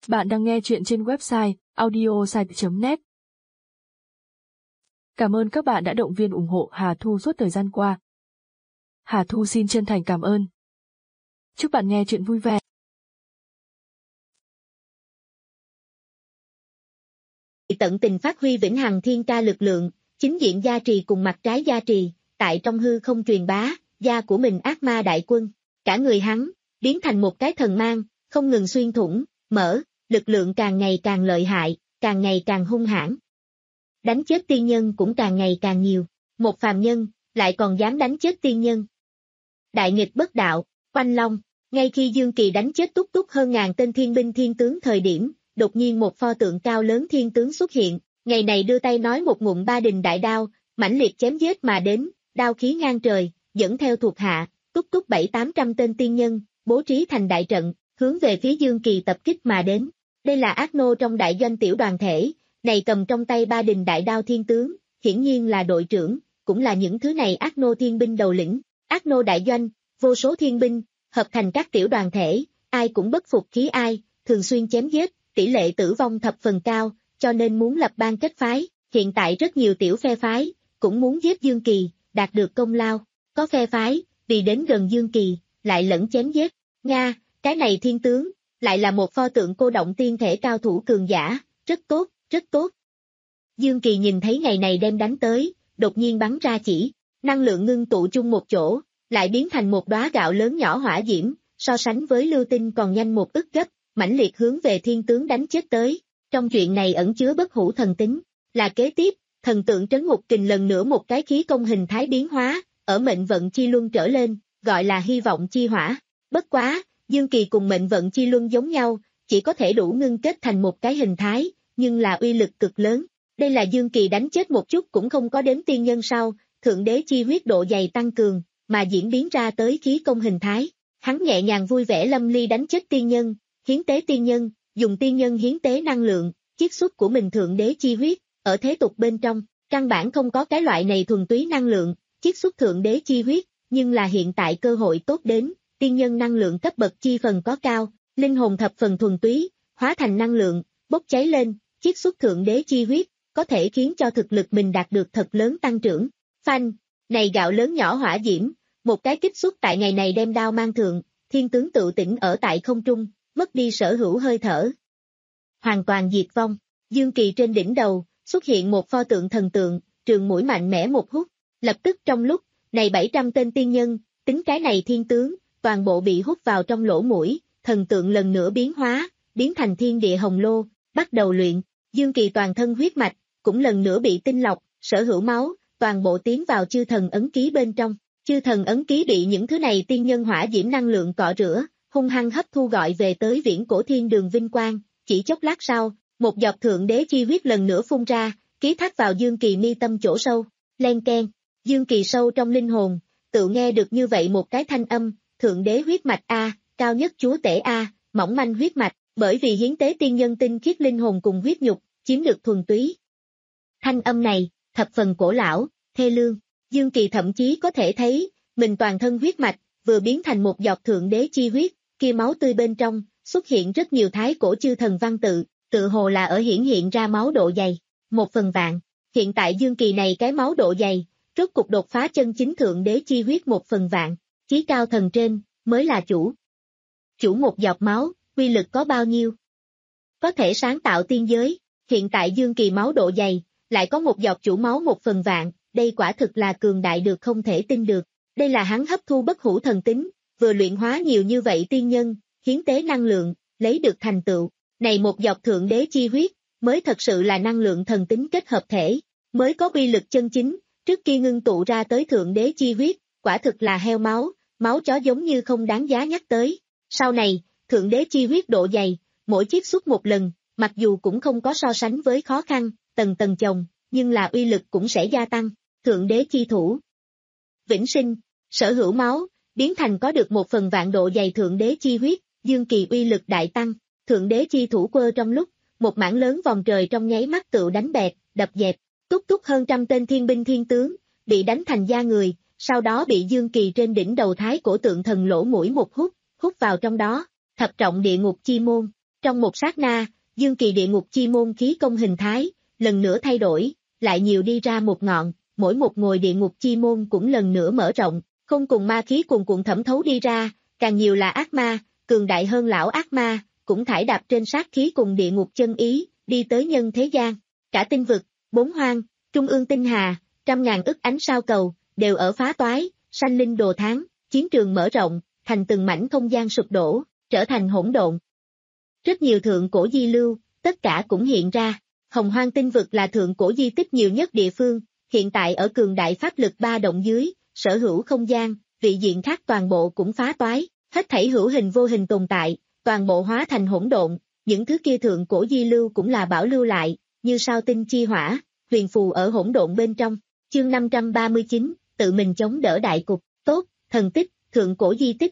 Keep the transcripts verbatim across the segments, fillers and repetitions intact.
Bạn đang nghe chuyện trên website audiosite chấm net. Cảm ơn các bạn đã động viên ủng hộ Hà Thu suốt thời gian qua. Hà Thu xin chân thành cảm ơn. Chúc bạn nghe chuyện vui vẻ. Tận tình phát huy vĩnh hằng thiên ca lực lượng, chính diện gia trì cùng mặt trái gia trì, tại trong hư không truyền bá, gia của mình ác ma đại quân, cả người hắn, biến thành một cái thần mang, không ngừng xuyên thủng, mở, lực lượng càng ngày càng lợi hại, càng ngày càng hung hãn. Đánh chết tiên nhân cũng càng ngày càng nhiều, một phàm nhân, lại còn dám đánh chết tiên nhân. Đại nghịch bất đạo, Oanh Long, ngay khi Dương Kỳ đánh chết túc túc hơn ngàn tên thiên binh thiên tướng thời điểm, đột nhiên một pho tượng cao lớn thiên tướng xuất hiện, ngày này đưa tay nói một ngụm ba đình đại đao, mãnh liệt chém giết mà đến, đao khí ngang trời, dẫn theo thuộc hạ, túc túc bảy tám trăm tên tiên nhân, bố trí thành đại trận, hướng về phía Dương Kỳ tập kích mà đến. Đây là ác nô trong đại doanh tiểu đoàn thể, này cầm trong tay ba đình đại đao thiên tướng, hiển nhiên là đội trưởng, cũng là những thứ này ác nô thiên binh đầu lĩnh, ác nô đại doanh, vô số thiên binh, hợp thành các tiểu đoàn thể, ai cũng bất phục khí ai, thường xuyên chém giết, tỷ lệ tử vong thập phần cao, cho nên muốn lập ban kết phái, hiện tại rất nhiều tiểu phe phái, cũng muốn giết Dương Kỳ, đạt được công lao, có phe phái, vì đến gần Dương Kỳ, lại lẫn chém giết, Nga, cái này thiên tướng, lại là một pho tượng cô động tiên thể cao thủ cường giả, rất tốt, rất tốt. Dương Kỳ nhìn thấy ngày này đem đánh tới, đột nhiên bắn ra chỉ, năng lượng ngưng tụ chung một chỗ, lại biến thành một đóa gạo lớn nhỏ hỏa diễm, so sánh với lưu tinh còn nhanh một ức gấp, mãnh liệt hướng về thiên tướng đánh chết tới. Trong chuyện này ẩn chứa bất hủ thần tính, là kế tiếp, thần tượng trấn ngục kình lần nữa một cái khí công hình thái biến hóa, ở mệnh vận chi luân trở lên, gọi là hy vọng chi hỏa. Bất quá, Dương Kỳ cùng mệnh vận chi luân giống nhau, chỉ có thể đủ ngưng kết thành một cái hình thái, nhưng là uy lực cực lớn. Đây là Dương Kỳ đánh chết một chút cũng không có đếm tiên nhân sau, thượng đế chi huyết độ dày tăng cường, mà diễn biến ra tới khí công hình thái. Hắn nhẹ nhàng vui vẻ lâm ly đánh chết tiên nhân, hiến tế tiên nhân, dùng tiên nhân hiến tế năng lượng, chiết xuất của mình thượng đế chi huyết, ở thế tục bên trong, căn bản không có cái loại này thuần túy năng lượng, chiết xuất thượng đế chi huyết, nhưng là hiện tại cơ hội tốt đến, tiên nhân năng lượng cấp bậc chi phần có cao, linh hồn thập phần thuần túy, hóa thành năng lượng, bốc cháy lên, chiết xuất thượng đế chi huyết, có thể khiến cho thực lực mình đạt được thật lớn tăng trưởng. Phanh, này gạo lớn nhỏ hỏa diễm, một cái kích xuất tại ngày này đem đao mang thượng, thiên tướng tự tỉnh ở tại không trung, mất đi sở hữu hơi thở. Hoàn toàn diệt vong, Dương Kỳ trên đỉnh đầu, xuất hiện một pho tượng thần tượng, trường mũi mạnh mẽ một hút, lập tức trong lúc, này bảy trăm tên tiên nhân, tính cái này thiên tướng, toàn bộ bị hút vào trong lỗ mũi, thần tượng lần nữa biến hóa, biến thành thiên địa hồng lô, bắt đầu luyện, Dương Kỳ toàn thân huyết mạch, cũng lần nữa bị tinh lọc, sở hữu máu, toàn bộ tiến vào chư thần ấn ký bên trong, chư thần ấn ký bị những thứ này tiên nhân hỏa diễm năng lượng cọ rửa, hung hăng hấp thu gọi về tới viễn cổ thiên đường vinh quang, chỉ chốc lát sau, một giọt thượng đế chi huyết lần nữa phun ra, ký thác vào Dương Kỳ mi tâm chỗ sâu, len keng, Dương Kỳ sâu trong linh hồn, tự nghe được như vậy một cái thanh âm, thượng đế huyết mạch A, cao nhất chúa tể A, mỏng manh huyết mạch, bởi vì hiến tế tiên nhân tinh khiết linh hồn cùng huyết nhục, chiếm được thuần túy. Thanh âm này, thập phần cổ lão, thê lương, Dương Kỳ thậm chí có thể thấy, mình toàn thân huyết mạch, vừa biến thành một giọt thượng đế chi huyết, kia máu tươi bên trong, xuất hiện rất nhiều thái cổ chư thần văn tự, tự hồ là ở hiển hiện ra máu độ dày, một phần vạn, hiện tại Dương Kỳ này cái máu độ dày, rốt cục đột phá chân chính thượng đế chi huyết một phần vạn, chí cao thần trên, mới là chủ. Chủ một giọt máu, uy lực có bao nhiêu? Có thể sáng tạo tiên giới, hiện tại Dương Kỳ máu độ dày, lại có một giọt chủ máu một phần vạn, đây quả thực là cường đại được không thể tin được, đây là hắn hấp thu bất hủ thần tính, vừa luyện hóa nhiều như vậy tiên nhân, hiến tế năng lượng, lấy được thành tựu, này một giọt thượng đế chi huyết, mới thật sự là năng lượng thần tính kết hợp thể, mới có uy lực chân chính, trước kia ngưng tụ ra tới thượng đế chi huyết, quả thực là heo máu, máu chó giống như không đáng giá nhắc tới, sau này, thượng đế chi huyết độ dày, mỗi chiết xuất một lần, mặc dù cũng không có so sánh với khó khăn, tầng tầng chồng, nhưng là uy lực cũng sẽ gia tăng, thượng đế chi thủ. Vĩnh sinh, sở hữu máu, biến thành có được một phần vạn độ dày thượng đế chi huyết, Dương Kỳ uy lực đại tăng, thượng đế chi thủ quơ trong lúc, một mảng lớn vòng trời trong nháy mắt tựu đánh bẹt, đập dẹp, túc túc hơn trăm tên thiên binh thiên tướng, bị đánh thành da người, sau đó bị Dương Kỳ trên đỉnh đầu thái cổ tượng thần lỗ mũi một hút, hút vào trong đó, thập trọng địa ngục chi môn, Trong một sát na, Dương Kỳ địa ngục chi môn khí công hình thái, lần nữa thay đổi, lại nhiều đi ra một ngọn, mỗi một ngồi địa ngục chi môn cũng lần nữa mở rộng, không cùng ma khí cuồn cuộn thẩm thấu đi ra, càng nhiều là ác ma, cường đại hơn lão ác ma, cũng thải đạp trên sát khí cùng địa ngục chân ý, đi tới nhân thế gian. Cả tinh vực, bốn hoang, trung ương tinh hà, trăm ngàn ức ánh sao cầu, đều ở phá toái, sanh linh đồ tháng, chiến trường mở rộng, thành từng mảnh không gian sụp đổ, trở thành hỗn độn. Rất nhiều thượng cổ di lưu, tất cả cũng hiện ra. Hồng Hoang tinh vực là thượng cổ di tích nhiều nhất địa phương, hiện tại ở cường đại pháp lực ba động dưới, sở hữu không gian, vị diện khác toàn bộ cũng phá toái, hết thảy hữu hình vô hình tồn tại, toàn bộ hóa thành hỗn độn, những thứ kia thượng cổ di lưu cũng là bảo lưu lại, như sao tinh chi hỏa, huyền phù ở hỗn độn bên trong. Chương năm trăm ba mươi chín, tự mình chống đỡ đại cục, tốt, thần tích, thượng cổ di tích.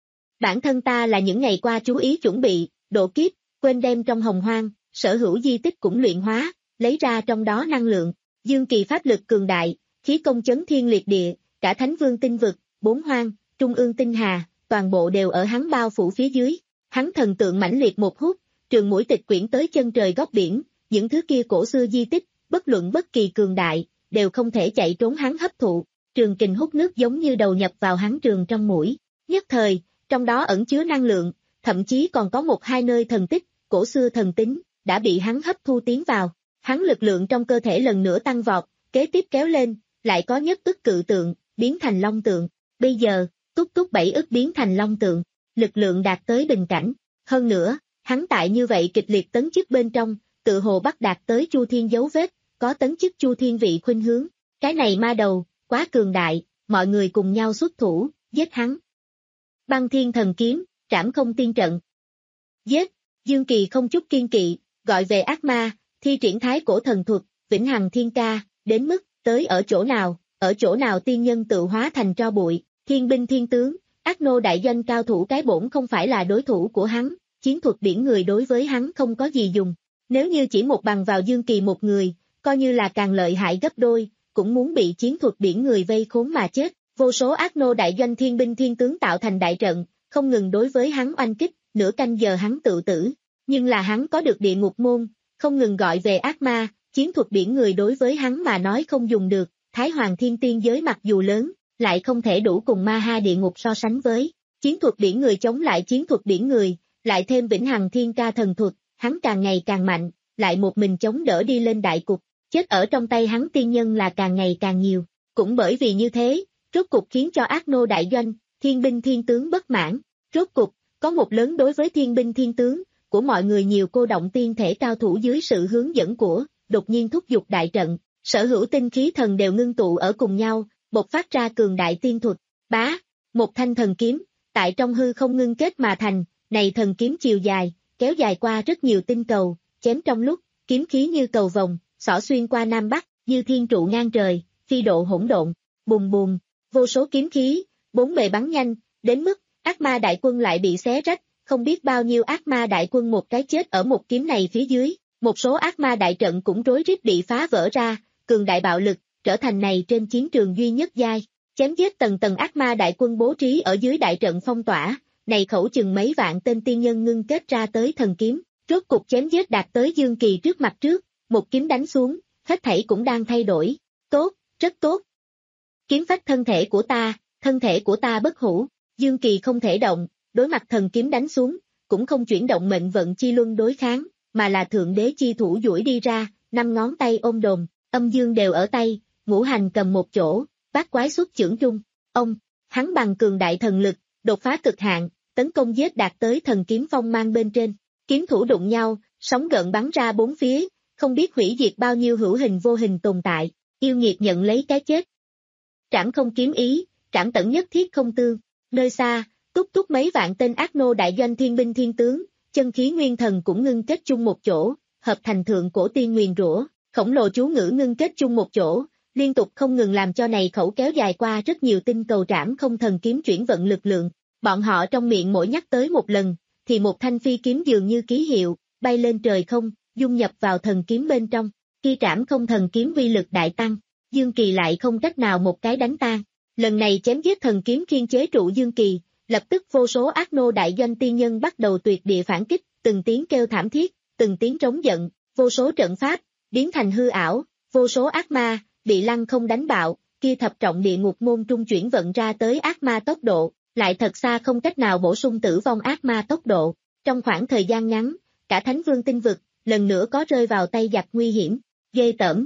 Bản thân ta là những ngày qua chú ý chuẩn bị, độ kiếp, quên đem trong Hồng Hoang, sở hữu di tích cũng luyện hóa, lấy ra trong đó năng lượng. Dương Kỳ pháp lực cường đại, khí công chấn thiên liệt địa, cả Thánh Vương tinh vực, bốn hoang, trung ương tinh hà, toàn bộ đều ở hắn bao phủ phía dưới. Hắn thần tượng mãnh liệt một hút, trường mũi tịch quyển tới chân trời góc biển, những thứ kia cổ xưa di tích, bất luận bất kỳ cường đại, đều không thể chạy trốn hắn hấp thụ. Trường kình hút nước giống như đầu nhập vào hắn trường trong mũi. Nhất thời, trong đó ẩn chứa năng lượng, thậm chí còn có một hai nơi thần tích, cổ xưa thần tính, đã bị hắn hấp thu tiến vào. Hắn lực lượng trong cơ thể lần nữa tăng vọt, kế tiếp kéo lên, lại có nhất ức cự tượng, biến thành long tượng. Bây giờ, túc túc bảy ức biến thành long tượng, lực lượng đạt tới bình cảnh. Hơn nữa, hắn tại như vậy kịch liệt tấn chức bên trong, tự hồ bắt đạt tới Chu Thiên dấu vết, có tấn chức Chu Thiên vị khuynh hướng. Cái này ma đầu, quá cường đại, mọi người cùng nhau xuất thủ, giết hắn. Băng Thiên Thần Kiếm, trảm không tiên trận. Giết, Dương Kỳ không chút kiên kỵ, gọi về ác ma, thi triển thái cổ thần thuật, vĩnh hằng thiên ca, đến mức, tới ở chỗ nào, ở chỗ nào tiên nhân tự hóa thành tro bụi, thiên binh thiên tướng, ác nô đại doanh cao thủ cái bổn không phải là đối thủ của hắn, chiến thuật biển người đối với hắn không có gì dùng. Nếu như chỉ một bằng vào Dương Kỳ một người, coi như là càng lợi hại gấp đôi, cũng muốn bị chiến thuật biển người vây khốn mà chết. Vô số ác nô đại doanh thiên binh thiên tướng tạo thành đại trận, không ngừng đối với hắn oanh kích, nửa canh giờ hắn tự tử. Nhưng là hắn có được địa ngục môn, không ngừng gọi về ác ma, chiến thuật biển người đối với hắn mà nói không dùng được. Thái Hoàng Thiên Tiên giới mặc dù lớn, lại không thể đủ cùng ma ha địa ngục so sánh với. Chiến thuật biển người chống lại chiến thuật biển người, lại thêm vĩnh hằng thiên ca thần thuật, hắn càng ngày càng mạnh, lại một mình chống đỡ đi lên đại cục. Chết ở trong tay hắn tiên nhân là càng ngày càng nhiều. Cũng bởi vì như thế, rốt cục khiến cho ác nô đại doanh, thiên binh thiên tướng bất mãn. Rốt cục, có một lớn đối với thiên binh thiên tướng, của mọi người nhiều cô động tiên thể cao thủ dưới sự hướng dẫn của, đột nhiên thúc giục đại trận, sở hữu tinh khí thần đều ngưng tụ ở cùng nhau, bộc phát ra cường đại tiên thuật. Bá, một thanh thần kiếm, tại trong hư không ngưng kết mà thành, này thần kiếm chiều dài, kéo dài qua rất nhiều tinh cầu, chém trong lúc, kiếm khí như cầu vồng, xỏ xuyên qua Nam Bắc, như thiên trụ ngang trời, phi độ hỗn độn, bùm bùm, vô số kiếm khí, bốn bề bắn nhanh, đến mức, ác ma đại quân lại bị xé rách, không biết bao nhiêu ác ma đại quân một cái chết ở một kiếm này phía dưới, một số ác ma đại trận cũng rối rít bị phá vỡ ra, cường đại bạo lực, trở thành này trên chiến trường duy nhất giai, chém giết tầng tầng ác ma đại quân bố trí ở dưới đại trận phong tỏa, này khẩu chừng mấy vạn tên tiên nhân ngưng kết ra tới thần kiếm, rốt cục chém giết đạt tới Dương Kỳ trước mặt trước, một kiếm đánh xuống, hết thảy cũng đang thay đổi, tốt, rất tốt. Kiếm phách thân thể của ta, thân thể của ta bất hủ, Dương Kỳ không thể động, đối mặt thần kiếm đánh xuống, cũng không chuyển động mệnh vận chi luân đối kháng, mà là thượng đế chi thủ duỗi đi ra, năm ngón tay ôm đồm, âm dương đều ở tay, ngũ hành cầm một chỗ, bát quái xuất chưởng trung, ông, hắn bằng cường đại thần lực, đột phá cực hạn, tấn công giết đạt tới thần kiếm phong mang bên trên, kiếm thủ đụng nhau, sóng gợn bắn ra bốn phía, không biết hủy diệt bao nhiêu hữu hình vô hình tồn tại, yêu nghiệt nhận lấy cái chết. Trảm không kiếm ý, trảm tận nhất thiết không tương, nơi xa, túc túc mấy vạn tên ác nô đại doanh thiên binh thiên tướng, chân khí nguyên thần cũng ngưng kết chung một chỗ, hợp thành thượng cổ tiên nguyền rủa, khổng lồ chú ngữ ngưng kết chung một chỗ, liên tục không ngừng làm cho này khẩu kéo dài qua rất nhiều tinh cầu trảm không thần kiếm chuyển vận lực lượng. Bọn họ trong miệng mỗi nhắc tới một lần, thì một thanh phi kiếm dường như ký hiệu, bay lên trời không, dung nhập vào thần kiếm bên trong. Khi trảm không thần kiếm uy lực đại tăng, Dương Kỳ lại không cách nào một cái đánh tan. Lần này chém giết thần kiếm khiên chế trụ Dương Kỳ, lập tức vô số ác nô đại doanh tiên nhân bắt đầu tuyệt địa phản kích, từng tiếng kêu thảm thiết, từng tiếng trống giận, vô số trận pháp, biến thành hư ảo, vô số ác ma, bị lăng không đánh bạo, kia thập trọng địa ngục môn trung chuyển vận ra tới ác ma tốc độ, lại thật xa không cách nào bổ sung tử vong ác ma tốc độ. Trong khoảng thời gian ngắn, cả Thánh Vương tinh vực, lần nữa có rơi vào tay giặc nguy hiểm, ghê tởm.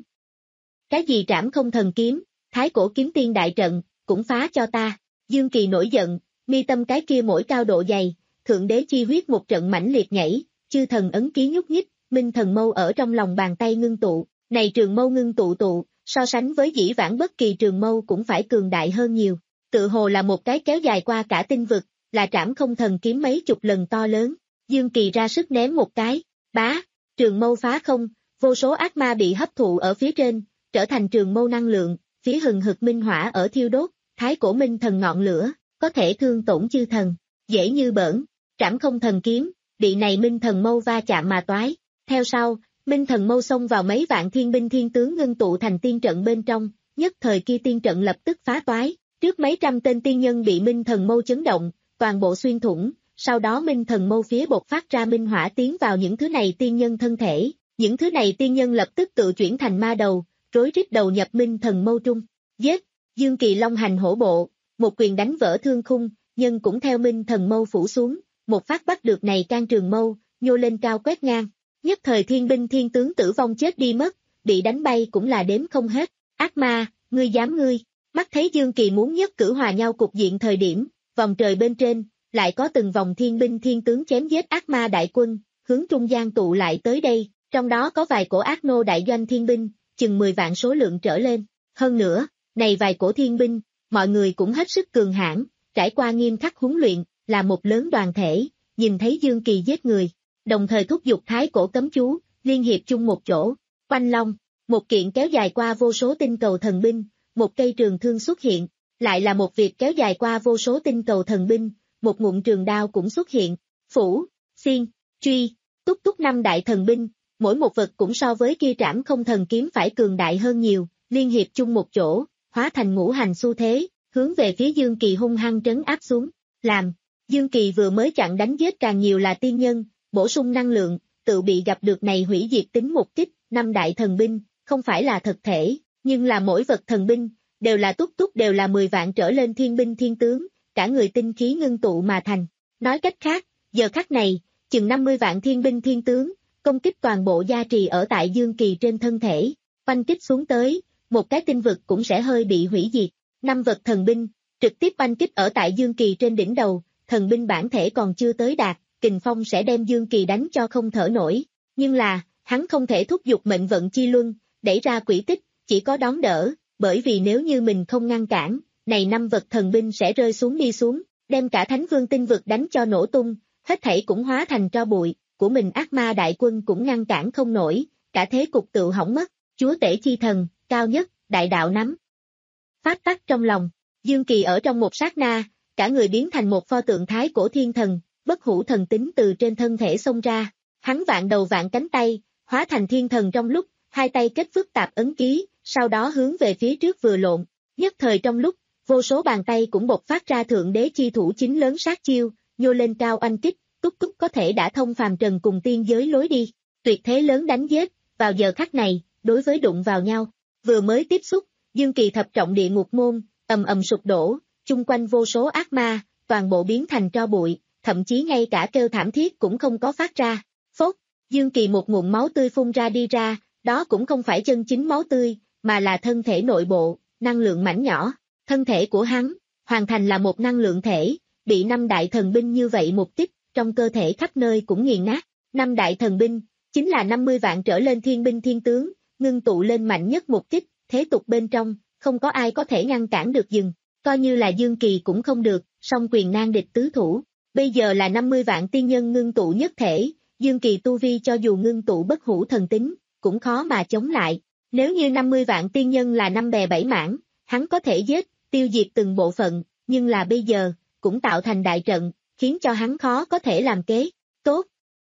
Cái gì trảm không thần kiếm, thái cổ kiếm tiên đại trận, cũng phá cho ta. Dương Kỳ nổi giận, mi tâm cái kia mỗi cao độ dày, thượng đế chi huyết một trận mãnh liệt nhảy, chư thần ấn ký nhúc nhích, minh thần mâu ở trong lòng bàn tay ngưng tụ, này trường mâu ngưng tụ tụ, so sánh với dĩ vãng bất kỳ trường mâu cũng phải cường đại hơn nhiều, tự hồ là một cái kéo dài qua cả tinh vực, là trảm không thần kiếm mấy chục lần to lớn. Dương Kỳ ra sức ném một cái, bá, trường mâu phá không, vô số ác ma bị hấp thụ ở phía trên, trở thành trường mâu năng lượng, phía hừng hực minh hỏa ở thiêu đốt, thái cổ minh thần ngọn lửa, có thể thương tổn chư thần, dễ như bỡn, trảm không thần kiếm, bị này minh thần mâu va chạm mà toái. Theo sau, minh thần mâu xông vào mấy vạn thiên binh thiên tướng ngưng tụ thành tiên trận bên trong, nhất thời kia tiên trận lập tức phá toái, trước mấy trăm tên tiên nhân bị minh thần mâu chấn động, toàn bộ xuyên thủng, sau đó minh thần mâu phía bột phát ra minh hỏa tiến vào những thứ này tiên nhân thân thể, những thứ này tiên nhân lập tức tự chuyển thành ma đầu, rối rít đầu nhập minh thần mâu trung, giết, Dương Kỳ long hành hổ bộ, một quyền đánh vỡ thương khung, nhân cũng theo minh thần mâu phủ xuống, một phát bắt được này can trường mâu, nhô lên cao quét ngang, nhất thời thiên binh thiên tướng tử vong chết đi mất, bị đánh bay cũng là đếm không hết, ác ma, ngươi dám ngươi, mắt thấy Dương Kỳ muốn nhất cử hòa nhau cục diện thời điểm, vòng trời bên trên, lại có từng vòng thiên binh thiên tướng chém giết ác ma đại quân, hướng trung gian tụ lại tới đây, trong đó có vài cổ ác nô đại doanh thiên binh, chừng mười vạn số lượng trở lên, hơn nữa, này vài cổ thiên binh, mọi người cũng hết sức cường hãn, trải qua nghiêm khắc huấn luyện, là một lớn đoàn thể, nhìn thấy Dương Kỳ giết người, đồng thời thúc giục thái cổ cấm chú, liên hiệp chung một chỗ, Oanh Long, một kiện kéo dài qua vô số tinh cầu thần binh, một cây trường thương xuất hiện, lại là một việc kéo dài qua vô số tinh cầu thần binh, một ngụm trường đao cũng xuất hiện, phủ, xiên, truy, túc túc năm đại thần binh, mỗi một vật cũng so với kia trảm không thần kiếm phải cường đại hơn nhiều, liên hiệp chung một chỗ, hóa thành ngũ hành xu thế, hướng về phía Dương Kỳ hung hăng trấn áp xuống, làm, Dương Kỳ vừa mới chặn đánh giết càng nhiều là tiên nhân, bổ sung năng lượng, tự bị gặp được này hủy diệt tính một kích, năm đại thần binh, không phải là thực thể, nhưng là mỗi vật thần binh, đều là túc túc đều là mười vạn trở lên thiên binh thiên tướng, cả người tinh khí ngưng tụ mà thành. Nói cách khác, giờ khắc này, chừng năm mươi vạn thiên binh thiên tướng, công kích toàn bộ gia trì ở tại Dương Kỳ trên thân thể, oanh kích xuống tới, một cái tinh vực cũng sẽ hơi bị hủy diệt. Năm vật thần binh, trực tiếp oanh kích ở tại Dương Kỳ trên đỉnh đầu, thần binh bản thể còn chưa tới đạt, kình phong sẽ đem Dương Kỳ đánh cho không thở nổi. Nhưng là, hắn không thể thúc giục mệnh vận chi luân, đẩy ra quỹ tích, chỉ có đón đỡ, bởi vì nếu như mình không ngăn cản, này năm vật thần binh sẽ rơi xuống đi xuống, đem cả Thánh Vương tinh vực đánh cho nổ tung, hết thảy cũng hóa thành tro bụi, của mình ác ma đại quân cũng ngăn cản không nổi, cả thế cục tự hỏng mất, chúa tể chi thần, cao nhất, đại đạo nắm. Phát tắc trong lòng, Dương Kỳ ở trong một sát na, cả người biến thành một pho tượng thái cổ thiên thần, bất hủ thần tính từ trên thân thể xông ra, hắn vạn đầu vạn cánh tay, hóa thành thiên thần trong lúc, hai tay kết phức tạp ấn ký, sau đó hướng về phía trước vừa lộn, nhất thời trong lúc, vô số bàn tay cũng bộc phát ra thượng đế chi thủ chính lớn sát chiêu, nhô lên cao oanh kích, túc túc có thể đã thông phàm trần cùng tiên giới lối đi, tuyệt thế lớn đánh giết, vào giờ khắc này, đối với đụng vào nhau, vừa mới tiếp xúc, Dương Kỳ thập trọng địa ngục môn, ầm ầm sụp đổ, chung quanh vô số ác ma, toàn bộ biến thành tro bụi, thậm chí ngay cả kêu thảm thiết cũng không có phát ra, phốt, Dương Kỳ một ngụm máu tươi phun ra đi ra, đó cũng không phải chân chính máu tươi, mà là thân thể nội bộ, năng lượng mảnh nhỏ, thân thể của hắn, hoàn thành là một năng lượng thể, bị năm đại thần binh như vậy một kích, trong cơ thể khắp nơi cũng nghiền nát, năm đại thần binh, chính là năm mươi vạn trở lên thiên binh thiên tướng, ngưng tụ lên mạnh nhất một kích, thế tục bên trong, không có ai có thể ngăn cản được dừng, coi như là Dương Kỳ cũng không được, song quyền nan địch tứ thủ, bây giờ là năm mươi vạn tiên nhân ngưng tụ nhất thể, Dương Kỳ tu vi cho dù ngưng tụ bất hủ thần tính, cũng khó mà chống lại, nếu như năm mươi vạn tiên nhân là năm bè bảy mảng, hắn có thể giết, tiêu diệt từng bộ phận, nhưng là bây giờ, cũng tạo thành đại trận, khiến cho hắn khó có thể làm kế, tốt.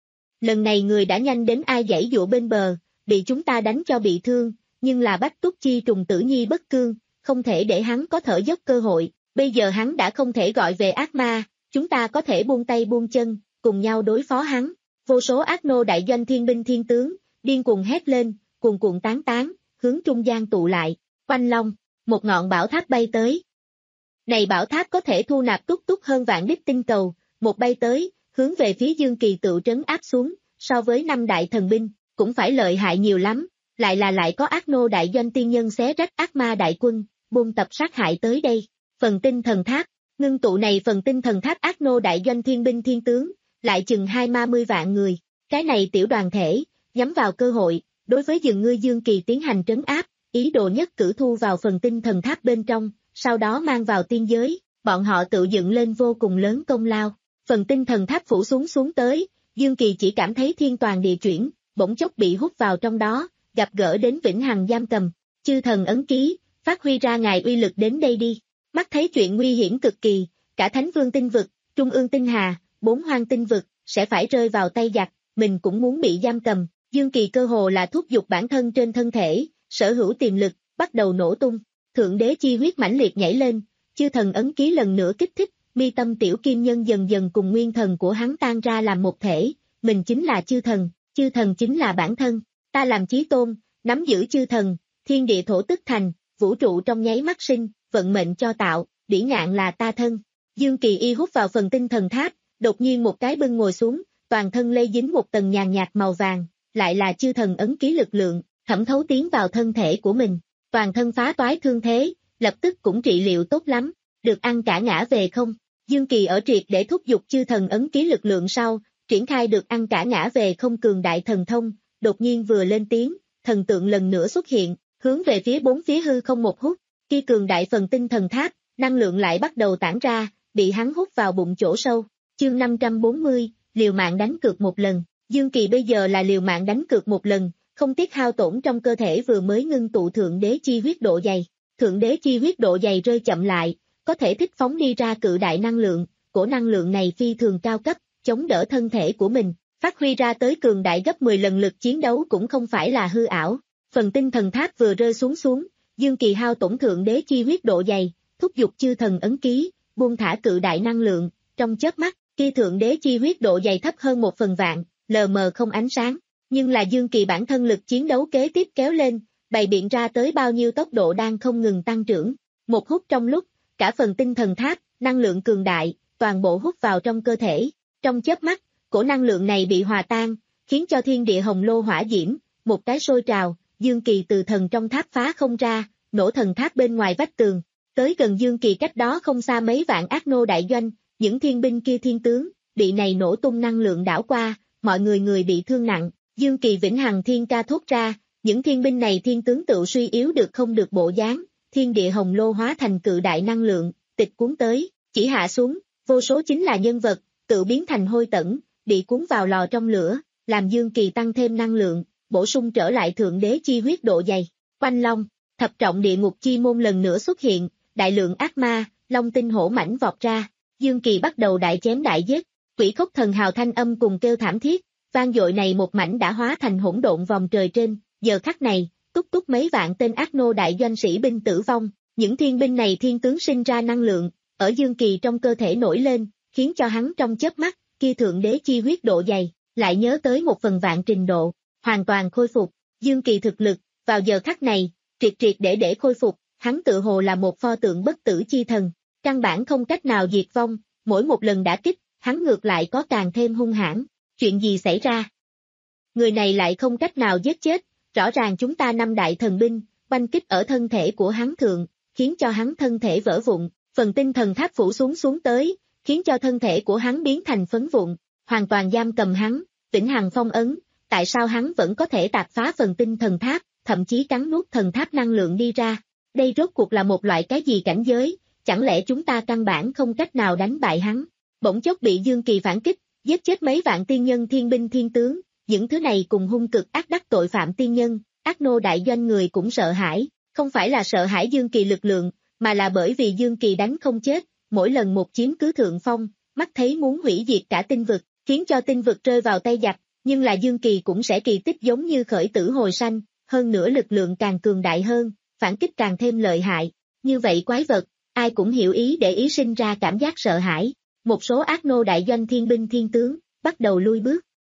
Lần này người đã nhanh đến ai giãy dụa bên bờ, bị chúng ta đánh cho bị thương, nhưng là Bách Túc Chi trùng tử nhi bất cương, không thể để hắn có thở dốc cơ hội, bây giờ hắn đã không thể gọi về ác ma, chúng ta có thể buông tay buông chân, cùng nhau đối phó hắn, Vô số ác nô đại doanh thiên binh thiên tướng, điên cuồng hét lên, cuồn cuộn tán tán, hướng trung gian tụ lại, oanh long, một ngọn bảo tháp bay tới. Này bảo tháp có thể thu nạp túc túc hơn vạn đích tinh cầu, một bay tới, hướng về phía Dương Kỳ tự trấn áp xuống, so với năm đại thần binh, cũng phải lợi hại nhiều lắm, lại là lại có ác nô đại doanh tiên nhân xé rách ác ma đại quân, buôn tập sát hại tới đây. Phần tinh thần tháp, ngưng tụ này phần tinh thần tháp ác nô đại doanh thiên binh thiên tướng, lại chừng hai ba mươi vạn người, cái này tiểu đoàn thể, nhắm vào cơ hội, đối với rừng ngươi Dương Kỳ tiến hành trấn áp, ý đồ nhất cử thu vào phần tinh thần tháp bên trong, sau đó mang vào tiên giới, bọn họ tự dựng lên vô cùng lớn công lao. Phần tinh thần tháp phủ xuống xuống tới, Dương Kỳ chỉ cảm thấy thiên toàn địa chuyển, bỗng chốc bị hút vào trong đó, gặp gỡ đến vĩnh hằng giam cầm, chư thần ấn ký, phát huy ra ngài uy lực đến đây đi. Mắt thấy chuyện nguy hiểm cực kỳ, cả Thánh Vương tinh vực, Trung ương tinh hà, bốn hoang tinh vực, sẽ phải rơi vào tay giặc, mình cũng muốn bị giam cầm. Dương Kỳ cơ hồ là thúc giục bản thân trên thân thể, sở hữu tiềm lực, bắt đầu nổ tung. Thượng đế chi huyết mãnh liệt nhảy lên, chư thần ấn ký lần nữa kích thích, mi tâm tiểu kim nhân dần dần cùng nguyên thần của hắn tan ra làm một thể, mình chính là chư thần, chư thần chính là bản thân, ta làm chí tôn, nắm giữ chư thần, thiên địa thổ tức thành, vũ trụ trong nháy mắt sinh, vận mệnh cho tạo, đỉ ngạn là ta thân. Dương Kỳ y hút vào phần tinh thần tháp, đột nhiên một cái bưng ngồi xuống, toàn thân lây dính một tầng nhàn nhạt màu vàng, lại là chư thần ấn ký lực lượng, thẩm thấu tiến vào thân thể của mình, toàn thân phá toái thương thế, lập tức cũng trị liệu tốt lắm, được ăn cả ngã về không. Dương Kỳ ở triệt để thúc giục chư thần ấn ký lực lượng sau, triển khai được ăn cả ngã về không cường đại thần thông, đột nhiên vừa lên tiếng, thần tượng lần nữa xuất hiện, hướng về phía bốn phía hư không một hút, khi cường đại phần tinh thần tháp, năng lượng lại bắt đầu tản ra, bị hắn hút vào bụng chỗ sâu. Chương năm trăm bốn mươi, liều mạng đánh cược một lần. Dương Kỳ bây giờ là liều mạng đánh cược một lần, không tiếc hao tổn trong cơ thể vừa mới ngưng tụ thượng đế chi huyết độ dày. Thượng đế chi huyết độ dày rơi chậm lại, có thể thích phóng đi ra cự đại năng lượng, cổ năng lượng này phi thường cao cấp, chống đỡ thân thể của mình, phát huy ra tới cường đại gấp mười lần lực chiến đấu cũng không phải là hư ảo. Phần tinh thần tháp vừa rơi xuống xuống, Dương Kỳ hao tổn thượng đế chi huyết độ dày, thúc giục chư thần ấn ký, buông thả cự đại năng lượng, trong chớp mắt, khi thượng đế chi huyết độ dày thấp hơn một phần vạn, lờ mờ không ánh sáng, nhưng là Dương Kỳ bản thân lực chiến đấu kế tiếp kéo lên, bày biện ra tới bao nhiêu tốc độ đang không ngừng tăng trưởng. Một hút trong lúc, cả phần tinh thần tháp, năng lượng cường đại, toàn bộ hút vào trong cơ thể, trong chớp mắt, cổ năng lượng này bị hòa tan, khiến cho thiên địa hồng lô hỏa diễm, một cái sôi trào, Dương Kỳ từ thần trong tháp phá không ra, nổ thần tháp bên ngoài vách tường, tới gần Dương Kỳ cách đó không xa mấy vạn ác nô đại doanh, những thiên binh kia thiên tướng, bị này nổ tung năng lượng đảo qua, mọi người người bị thương nặng, Dương Kỳ vĩnh hằng thiên ca thốt ra, những thiên binh này thiên tướng tự suy yếu được không được bộ dáng, thiên địa hồng lô hóa thành cự đại năng lượng, tịch cuốn tới, chỉ hạ xuống, vô số chính là nhân vật, tự biến thành hôi tẩn, bị cuốn vào lò trong lửa, làm Dương Kỳ tăng thêm năng lượng, bổ sung trở lại thượng đế chi huyết độ dày. Oanh long, thập trọng địa ngục chi môn lần nữa xuất hiện, đại lượng ác ma, long tinh hổ mãnh vọt ra, Dương Kỳ bắt đầu đại chém đại giết, quỷ khốc thần hào thanh âm cùng kêu thảm thiết, vang dội này một mảnh đã hóa thành hỗn độn vòng trời trên, giờ khắc này, túc túc mấy vạn tên ác nô đại doanh sĩ binh tử vong, những thiên binh này thiên tướng sinh ra năng lượng, ở Dương Kỳ trong cơ thể nổi lên, khiến cho hắn trong chớp mắt, kia thượng đế chi huyết độ dày, lại nhớ tới một phần vạn trình độ, hoàn toàn khôi phục, Dương Kỳ thực lực, vào giờ khắc này, triệt triệt để để khôi phục, hắn tự hồ là một pho tượng bất tử chi thần, căn bản không cách nào diệt vong, mỗi một lần đả kích, hắn ngược lại có càng thêm hung hãn, chuyện gì xảy ra? Người này lại không cách nào giết chết, rõ ràng chúng ta năm đại thần binh, banh kích ở thân thể của hắn thượng, khiến cho hắn thân thể vỡ vụn, phần tinh thần tháp phủ xuống xuống tới, khiến cho thân thể của hắn biến thành phấn vụn, hoàn toàn giam cầm hắn, vĩnh hằng phong ấn, tại sao hắn vẫn có thể tạc phá phần tinh thần tháp, thậm chí cắn nuốt thần tháp năng lượng đi ra, đây rốt cuộc là một loại cái gì cảnh giới, chẳng lẽ chúng ta căn bản không cách nào đánh bại hắn, bỗng chốc bị Dương Kỳ phản kích, giết chết mấy vạn tiên nhân thiên binh thiên tướng, những thứ này cùng hung cực ác đắc tội phạm tiên nhân, ác nô đại doanh người cũng sợ hãi, không phải là sợ hãi Dương Kỳ lực lượng, mà là bởi vì Dương Kỳ đánh không chết, mỗi lần một chiếm cứ thượng phong, mắt thấy muốn hủy diệt cả tinh vực, khiến cho tinh vực rơi vào tay giặc, nhưng là Dương Kỳ cũng sẽ kỳ tích giống như khởi tử hồi sanh, hơn nữa lực lượng càng cường đại hơn, phản kích càng thêm lợi hại, như vậy quái vật, ai cũng hiểu ý để ý sinh ra cảm giác sợ hãi, một số ác nô đại doanh thiên binh thiên tướng, bắt đầu lui bước,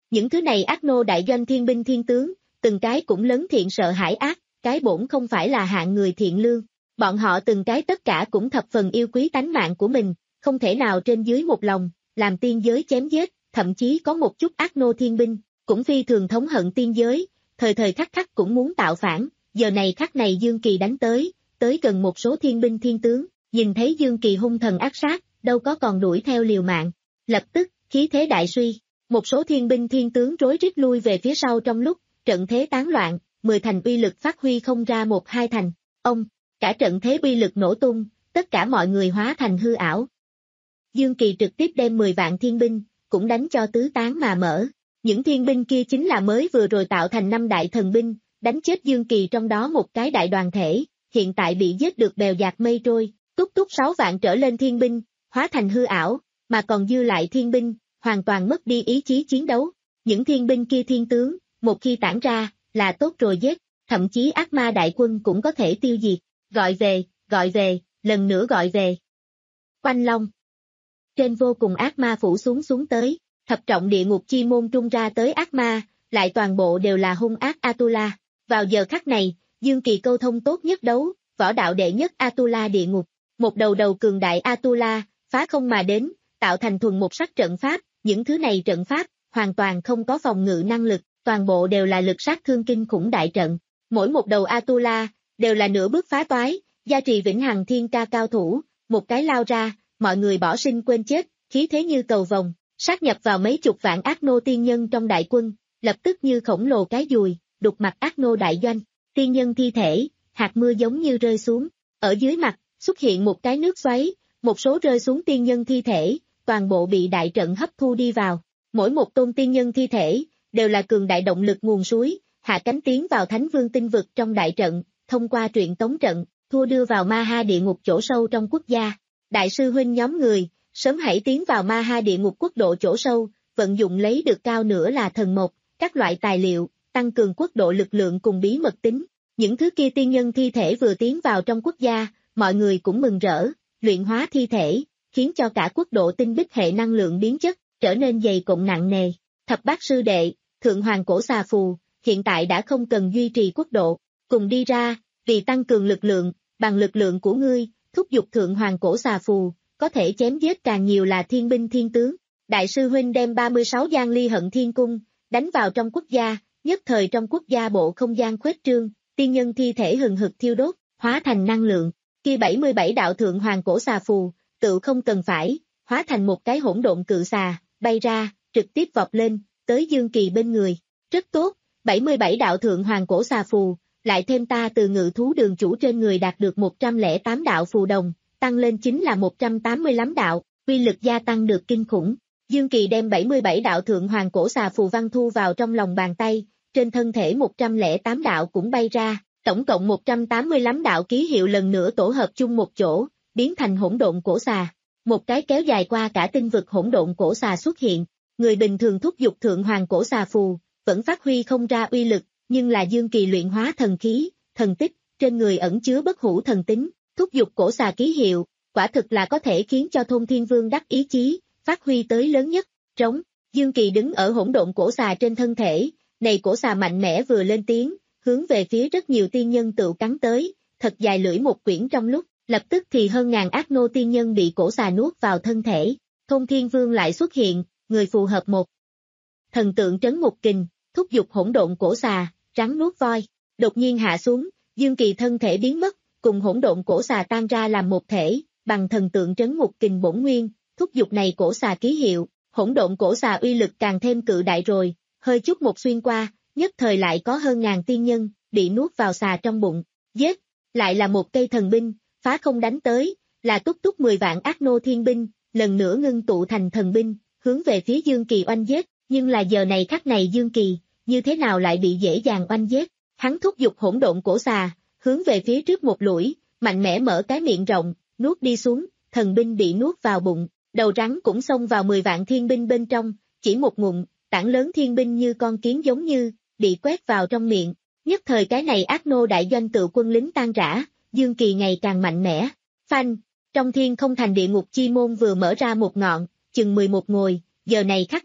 Những thứ này ác nô đại doanh thiên binh thiên tướng, từng cái cũng lấn thiện sợ hãi ác, cái bổn không phải là hạng người thiện lương. Bọn họ từng cái tất cả cũng thập phần yêu quý tánh mạng của mình, không thể nào trên dưới một lòng, làm tiên giới chém giết, thậm chí có một chút ác nô thiên binh, cũng phi thường thống hận tiên giới, thời thời khắc khắc cũng muốn tạo phản, giờ này khắc này Dương Kỳ đánh tới, tới gần một số thiên binh thiên tướng, nhìn thấy Dương Kỳ hung thần ác sát, đâu có còn đuổi theo liều mạng, lập tức, khí thế đại suy, một số thiên binh thiên tướng rối rít lui về phía sau trong lúc, trận thế tán loạn, mười thành uy lực phát huy không ra một hai thành, ông, cả trận thế uy lực nổ tung, tất cả mọi người hóa thành hư ảo. Dương Kỳ trực tiếp đem mười vạn thiên binh, cũng đánh cho tứ tán mà mở. Những thiên binh kia chính là mới vừa rồi tạo thành năm đại thần binh, đánh chết Dương Kỳ trong đó một cái đại đoàn thể, hiện tại bị giết được bèo dạt mây trôi, túc túc sáu vạn trở lên thiên binh, hóa thành hư ảo, mà còn dư lại thiên binh, hoàn toàn mất đi ý chí chiến đấu. Những thiên binh kia thiên tướng, một khi tản ra, là tốt rồi giết, thậm chí ác ma đại quân cũng có thể tiêu diệt, gọi về, gọi về, lần nữa gọi về. Oanh Long. Trên vô cùng ác ma phủ xuống xuống tới, thập trọng địa ngục chi môn trung ra tới ác ma, lại toàn bộ đều là hung ác Atula. Vào giờ khắc này, Dương Kỳ câu thông tốt nhất đấu, võ đạo đệ nhất Atula địa ngục. Một đầu đầu cường đại Atula, phá không mà đến, tạo thành thuần một sắc trận pháp, những thứ này trận pháp, hoàn toàn không có phòng ngự năng lực, toàn bộ đều là lực sát thương kinh khủng đại trận. Mỗi một đầu Atula, đều là nửa bước phá toái, gia trì vĩnh hằng thiên ca cao thủ, một cái lao ra, mọi người bỏ sinh quên chết, khí thế như cầu vồng, sát nhập vào mấy chục vạn ác nô tiên nhân trong đại quân, lập tức như khổng lồ cái dùi, đục mặt ác nô đại doanh, tiên nhân thi thể, hạt mưa giống như rơi xuống, ở dưới mặt, xuất hiện một cái nước xoáy, một số rơi xuống tiên nhân thi thể, toàn bộ bị đại trận hấp thu đi vào, mỗi một tôn tiên nhân thi thể, đều là cường đại động lực nguồn suối, hạ cánh tiến vào thánh vương tinh vực trong đại trận, thông qua truyện tống trận, thua đưa vào ma ha địa ngục chỗ sâu trong quốc gia. Đại sư huynh nhóm người, sớm hãy tiến vào ma ha địa ngục quốc độ chỗ sâu, vận dụng lấy được cao nữa là thần mộc, các loại tài liệu, tăng cường quốc độ lực lượng cùng bí mật tính. Những thứ kia tiên nhân thi thể vừa tiến vào trong quốc gia, mọi người cũng mừng rỡ, luyện hóa thi thể, khiến cho cả quốc độ tinh bích hệ năng lượng biến chất, trở nên dày cộm nặng nề. Thập bát sư đệ, thượng hoàng cổ xà phù, hiện tại đã không cần duy trì quốc độ, cùng đi ra, vì tăng cường lực lượng, bằng lực lượng của ngươi, thúc giục thượng hoàng cổ xà phù, có thể chém giết càng nhiều là thiên binh thiên tướng. Đại sư huynh đem ba mươi sáu giang ly hận thiên cung, đánh vào trong quốc gia, nhất thời trong quốc gia bộ không gian khuếch trương, tiên nhân thi thể hừng hực thiêu đốt, hóa thành năng lượng. Kia bảy mươi bảy đạo thượng hoàng cổ xà phù, tự không cần phải, hóa thành một cái hỗn độn cự xà, bay ra, trực tiếp vọt lên, tới Dương Kỳ bên người. Rất tốt, bảy mươi bảy đạo thượng hoàng cổ xà phù, lại thêm ta từ ngự thú đường chủ trên người đạt được một trăm lẻ tám đạo phù đồng, tăng lên chính là một trăm tám mươi lăm đạo, uy lực gia tăng được kinh khủng. Dương Kỳ đem bảy mươi bảy đạo thượng hoàng cổ xà phù văn thu vào trong lòng bàn tay, trên thân thể một trăm lẻ tám đạo cũng bay ra, tổng cộng một trăm tám mươi lăm đạo ký hiệu lần nữa tổ hợp chung một chỗ, biến thành hỗn độn cổ xà. Một cái kéo dài qua cả tinh vực hỗn độn cổ xà xuất hiện, người bình thường thúc giục thượng hoàng cổ xà phù, vẫn phát huy không ra uy lực, nhưng là Dương Kỳ luyện hóa thần khí, thần tích, trên người ẩn chứa bất hủ thần tính, thúc giục cổ xà ký hiệu, quả thực là có thể khiến cho Thôn Thiên Vương đắc ý chí, phát huy tới lớn nhất. Trống, Dương Kỳ đứng ở hỗn độn cổ xà trên thân thể, này cổ xà mạnh mẽ vừa lên tiếng, hướng về phía rất nhiều tiên nhân tự cắn tới, thật dài lưỡi một quyển trong lúc, lập tức thì hơn ngàn ác nô tiên nhân bị cổ xà nuốt vào thân thể. Thôn Thiên Vương lại xuất hiện, người phù hợp một. Thần tượng trấn một kình, thúc giục hỗn độn cổ xà, rắn nuốt voi, đột nhiên hạ xuống, Dương Kỳ thân thể biến mất, cùng hỗn độn cổ xà tan ra làm một thể, bằng thần tượng trấn ngục kình bổn nguyên, thúc giục này cổ xà ký hiệu, hỗn độn cổ xà uy lực càng thêm cự đại rồi, hơi chút một xuyên qua, nhất thời lại có hơn ngàn tiên nhân, bị nuốt vào xà trong bụng, giết, lại là một cây thần binh, phá không đánh tới, là túc túc mười vạn ác nô thiên binh, lần nữa ngưng tụ thành thần binh, hướng về phía Dương Kỳ oanh giết, nhưng là giờ này khắc này Dương Kỳ, như thế nào lại bị dễ dàng oanh giết, hắn thúc giục hỗn độn cổ xà, hướng về phía trước một lũi, mạnh mẽ mở cái miệng rộng, nuốt đi xuống, thần binh bị nuốt vào bụng, đầu rắn cũng xông vào mười vạn thiên binh bên trong, chỉ một ngụm, tảng lớn thiên binh như con kiến giống như, bị quét vào trong miệng, nhất thời cái này ác nô đại doanh tự quân lính tan rã, Dương Kỳ ngày càng mạnh mẽ, phanh, trong thiên không thành địa ngục chi môn vừa mở ra một ngọn, chừng mười một ngồi, giờ này khắc này,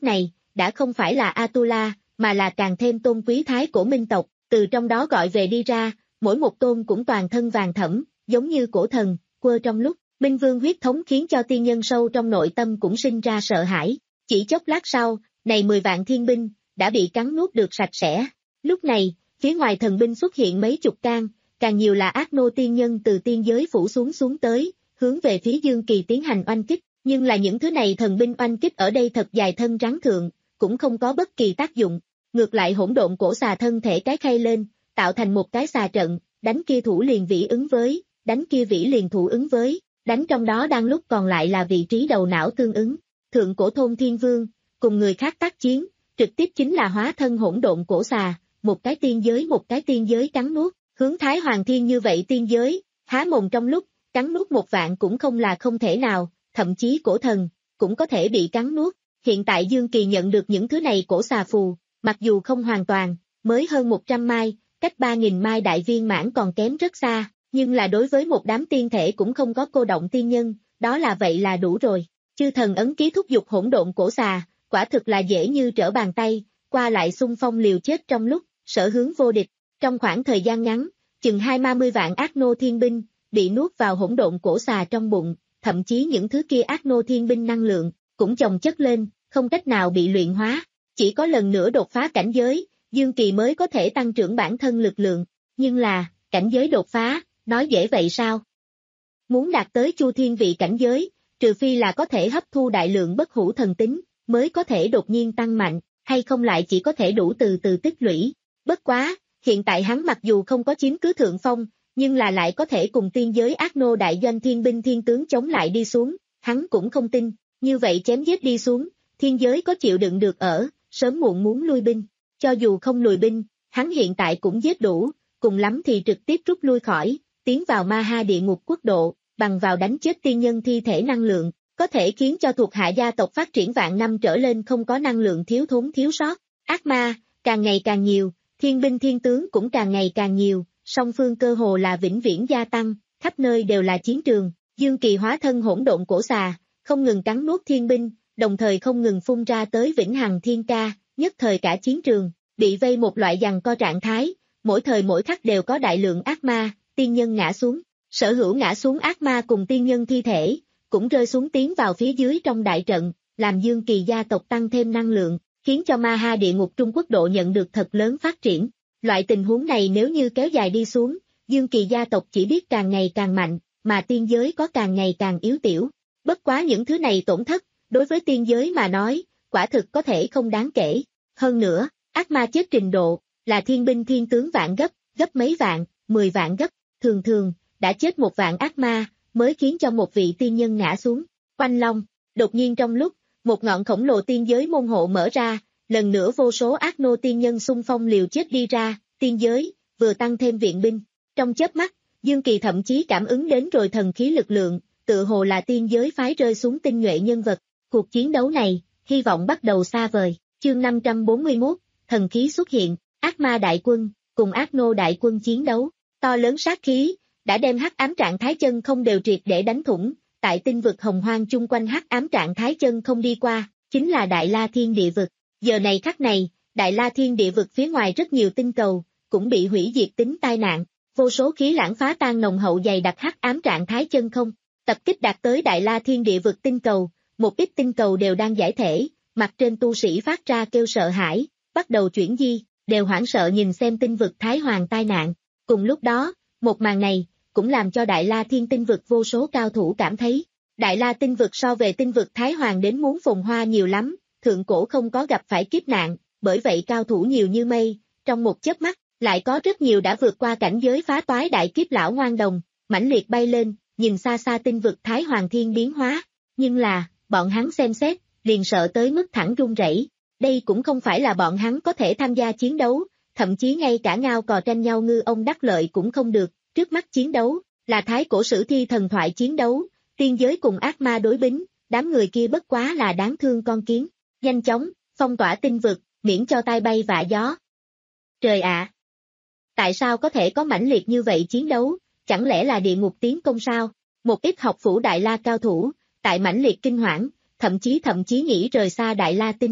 đã không phải là Atula, mà là càng thêm tôn quý thái cổ minh tộc, từ trong đó gọi về đi ra, mỗi một tôn cũng toàn thân vàng thẫm, giống như cổ thần, quơ trong lúc, Minh Vương huyết thống khiến cho tiên nhân sâu trong nội tâm cũng sinh ra sợ hãi, chỉ chốc lát sau, này mười vạn thiên binh, đã bị cắn nuốt được sạch sẽ. Lúc này, phía ngoài thần binh xuất hiện mấy chục can, càng nhiều là ác nô tiên nhân từ tiên giới phủ xuống xuống tới, hướng về phía Dương Kỳ tiến hành oanh kích, nhưng là những thứ này thần binh oanh kích ở đây thật dài thân rắn thượng, cũng không có bất kỳ tác dụng, ngược lại hỗn độn cổ xà thân thể cái khay lên, tạo thành một cái xà trận, đánh kia thủ liền vĩ ứng với, đánh kia vĩ liền thủ ứng với, đánh trong đó đang lúc còn lại là vị trí đầu não tương ứng, thượng cổ thôn thiên vương, cùng người khác tác chiến, trực tiếp chính là hóa thân hỗn độn cổ xà, một cái tiên giới một cái tiên giới cắn nuốt, hướng Thái Hoàng Thiên như vậy tiên giới, há mồm trong lúc, cắn nuốt một vạn cũng không là không thể nào, thậm chí cổ thần, cũng có thể bị cắn nuốt. Hiện tại Dương Kỳ nhận được những thứ này cổ xà phù, mặc dù không hoàn toàn, mới hơn một trăm mai, cách ba nghìn mai đại viên mãn còn kém rất xa, nhưng là đối với một đám tiên thể cũng không có cô động tiên nhân, đó là vậy là đủ rồi. Chư thần ấn ký thúc giục hỗn độn cổ xà, quả thực là dễ như trở bàn tay, qua lại xung phong liều chết trong lúc, sở hướng vô địch. Trong khoảng thời gian ngắn, chừng hai mươi vạn ác nô thiên binh, bị nuốt vào hỗn độn cổ xà trong bụng, thậm chí những thứ kia ác nô thiên binh năng lượng, cũng chồng chất lên, không cách nào bị luyện hóa. Chỉ có lần nữa đột phá cảnh giới, Dương Kỳ mới có thể tăng trưởng bản thân lực lượng. Nhưng là, cảnh giới đột phá, nói dễ vậy sao? Muốn đạt tới chu thiên vị cảnh giới, trừ phi là có thể hấp thu đại lượng bất hủ thần tính, mới có thể đột nhiên tăng mạnh, hay không lại chỉ có thể đủ từ từ tích lũy. Bất quá, hiện tại hắn mặc dù không có chiếm cứ thượng phong, nhưng là lại có thể cùng tiên giới ác nô đại doanh thiên binh thiên tướng chống lại đi xuống, hắn cũng không tin, như vậy chém giết đi xuống, thiên giới có chịu đựng được ở, sớm muộn muốn lui binh, cho dù không lùi binh, hắn hiện tại cũng giết đủ, cùng lắm thì trực tiếp rút lui khỏi, tiến vào ma ha địa ngục quốc độ, bằng vào đánh chết tiên nhân thi thể năng lượng, có thể khiến cho thuộc hạ gia tộc phát triển vạn năm trở lên không có năng lượng thiếu thốn thiếu sót, ác ma, càng ngày càng nhiều, thiên binh thiên tướng cũng càng ngày càng nhiều, song phương cơ hồ là vĩnh viễn gia tăng, khắp nơi đều là chiến trường, Dương Kỳ hóa thân hỗn độn cổ xà, không ngừng cắn nuốt thiên binh, đồng thời không ngừng phun ra tới vĩnh hằng thiên ca, nhất thời cả chiến trường, bị vây một loại giằng co trạng thái, mỗi thời mỗi khắc đều có đại lượng ác ma, tiên nhân ngã xuống, sở hữu ngã xuống ác ma cùng tiên nhân thi thể, cũng rơi xuống tiến vào phía dưới trong đại trận, làm Dương Kỳ gia tộc tăng thêm năng lượng, khiến cho ma ha địa ngục Trung Quốc độ nhận được thật lớn phát triển. Loại tình huống này nếu như kéo dài đi xuống, Dương Kỳ gia tộc chỉ biết càng ngày càng mạnh, mà tiên giới có càng ngày càng yếu tiểu. Bất quá những thứ này tổn thất, đối với tiên giới mà nói, quả thực có thể không đáng kể. Hơn nữa, ác ma chết trình độ, là thiên binh thiên tướng vạn gấp, gấp mấy vạn, mười vạn gấp, thường thường, đã chết một vạn ác ma, mới khiến cho một vị tiên nhân ngã xuống. Oanh long, đột nhiên trong lúc, một ngọn khổng lồ tiên giới môn hộ mở ra, lần nữa vô số ác nô tiên nhân xung phong liều chết đi ra, tiên giới, vừa tăng thêm viện binh. Trong chớp mắt, Dương Kỳ thậm chí cảm ứng đến rồi thần khí lực lượng, tự hồ là tiên giới phái rơi xuống tinh nhuệ nhân vật. Cuộc chiến đấu này, hy vọng bắt đầu xa vời. Chương năm trăm bốn mươi mốt, thần khí xuất hiện, ác ma đại quân, cùng ác nô đại quân chiến đấu, to lớn sát khí, đã đem hắc ám trạng thái chân không đều triệt để đánh thủng, tại tinh vực hồng hoang chung quanh hắc ám trạng thái chân không đi qua, chính là Đại La Thiên địa vực. Giờ này khắc này, Đại La Thiên địa vực phía ngoài rất nhiều tinh cầu, cũng bị hủy diệt tính tai nạn, vô số khí lãng phá tan nồng hậu dày đặc hắc ám trạng thái chân không, tập kích đạt tới Đại La Thiên địa vực tinh cầu, một ít tinh cầu đều đang giải thể, mặt trên tu sĩ phát ra kêu sợ hãi, bắt đầu chuyển di, đều hoảng sợ nhìn xem tinh vực Thái Hoàng tai nạn. Cùng lúc đó, một màn này, cũng làm cho Đại La Thiên tinh vực vô số cao thủ cảm thấy, Đại La tinh vực so về tinh vực Thái Hoàng đến muốn phồn hoa nhiều lắm, thượng cổ không có gặp phải kiếp nạn, bởi vậy cao thủ nhiều như mây, trong một chớp mắt, lại có rất nhiều đã vượt qua cảnh giới phá toái đại kiếp lão ngoan đồng, mãnh liệt bay lên, nhìn xa xa tinh vực Thái Hoàng Thiên biến hóa, nhưng là, bọn hắn xem xét, liền sợ tới mức thẳng run rẩy. Đây cũng không phải là bọn hắn có thể tham gia chiến đấu, thậm chí ngay cả ngao cò tranh nhau ngư ông đắc lợi cũng không được, trước mắt chiến đấu, là thái cổ sử thi thần thoại chiến đấu, tiên giới cùng ác ma đối bính, đám người kia bất quá là đáng thương con kiến, nhanh chóng, phong tỏa tinh vực, miễn cho tai bay vạ gió. Trời ạ! Tại sao có thể có mãnh liệt như vậy chiến đấu, chẳng lẽ là địa ngục tiến công sao? Một ít học phủ Đại La cao thủ, tại mãnh liệt kinh hoảng, thậm chí thậm chí nghĩ rời xa Đại La tinh vực,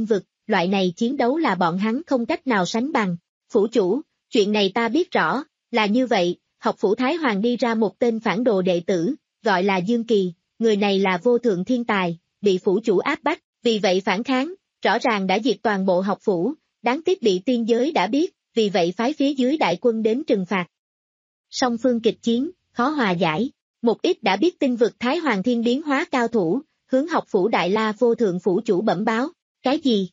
loại này chiến đấu là bọn hắn không cách nào sánh bằng. Phủ chủ, chuyện này ta biết rõ, là như vậy, học phủ Thái Hoàng đi ra một tên phản đồ đệ tử, gọi là Dương Kỳ, người này là vô thượng thiên tài, bị phủ chủ áp bách, vì vậy phản kháng, rõ ràng đã diệt toàn bộ học phủ, đáng tiếc bị tiên giới đã biết, vì vậy phái phía dưới đại quân đến trừng phạt. Song phương kịch chiến, khó hòa giải, một ít đã biết tinh vực Thái Hoàng Thiên biến hóa cao thủ, hướng học phủ Đại La vô thượng phủ chủ bẩm báo, cái gì?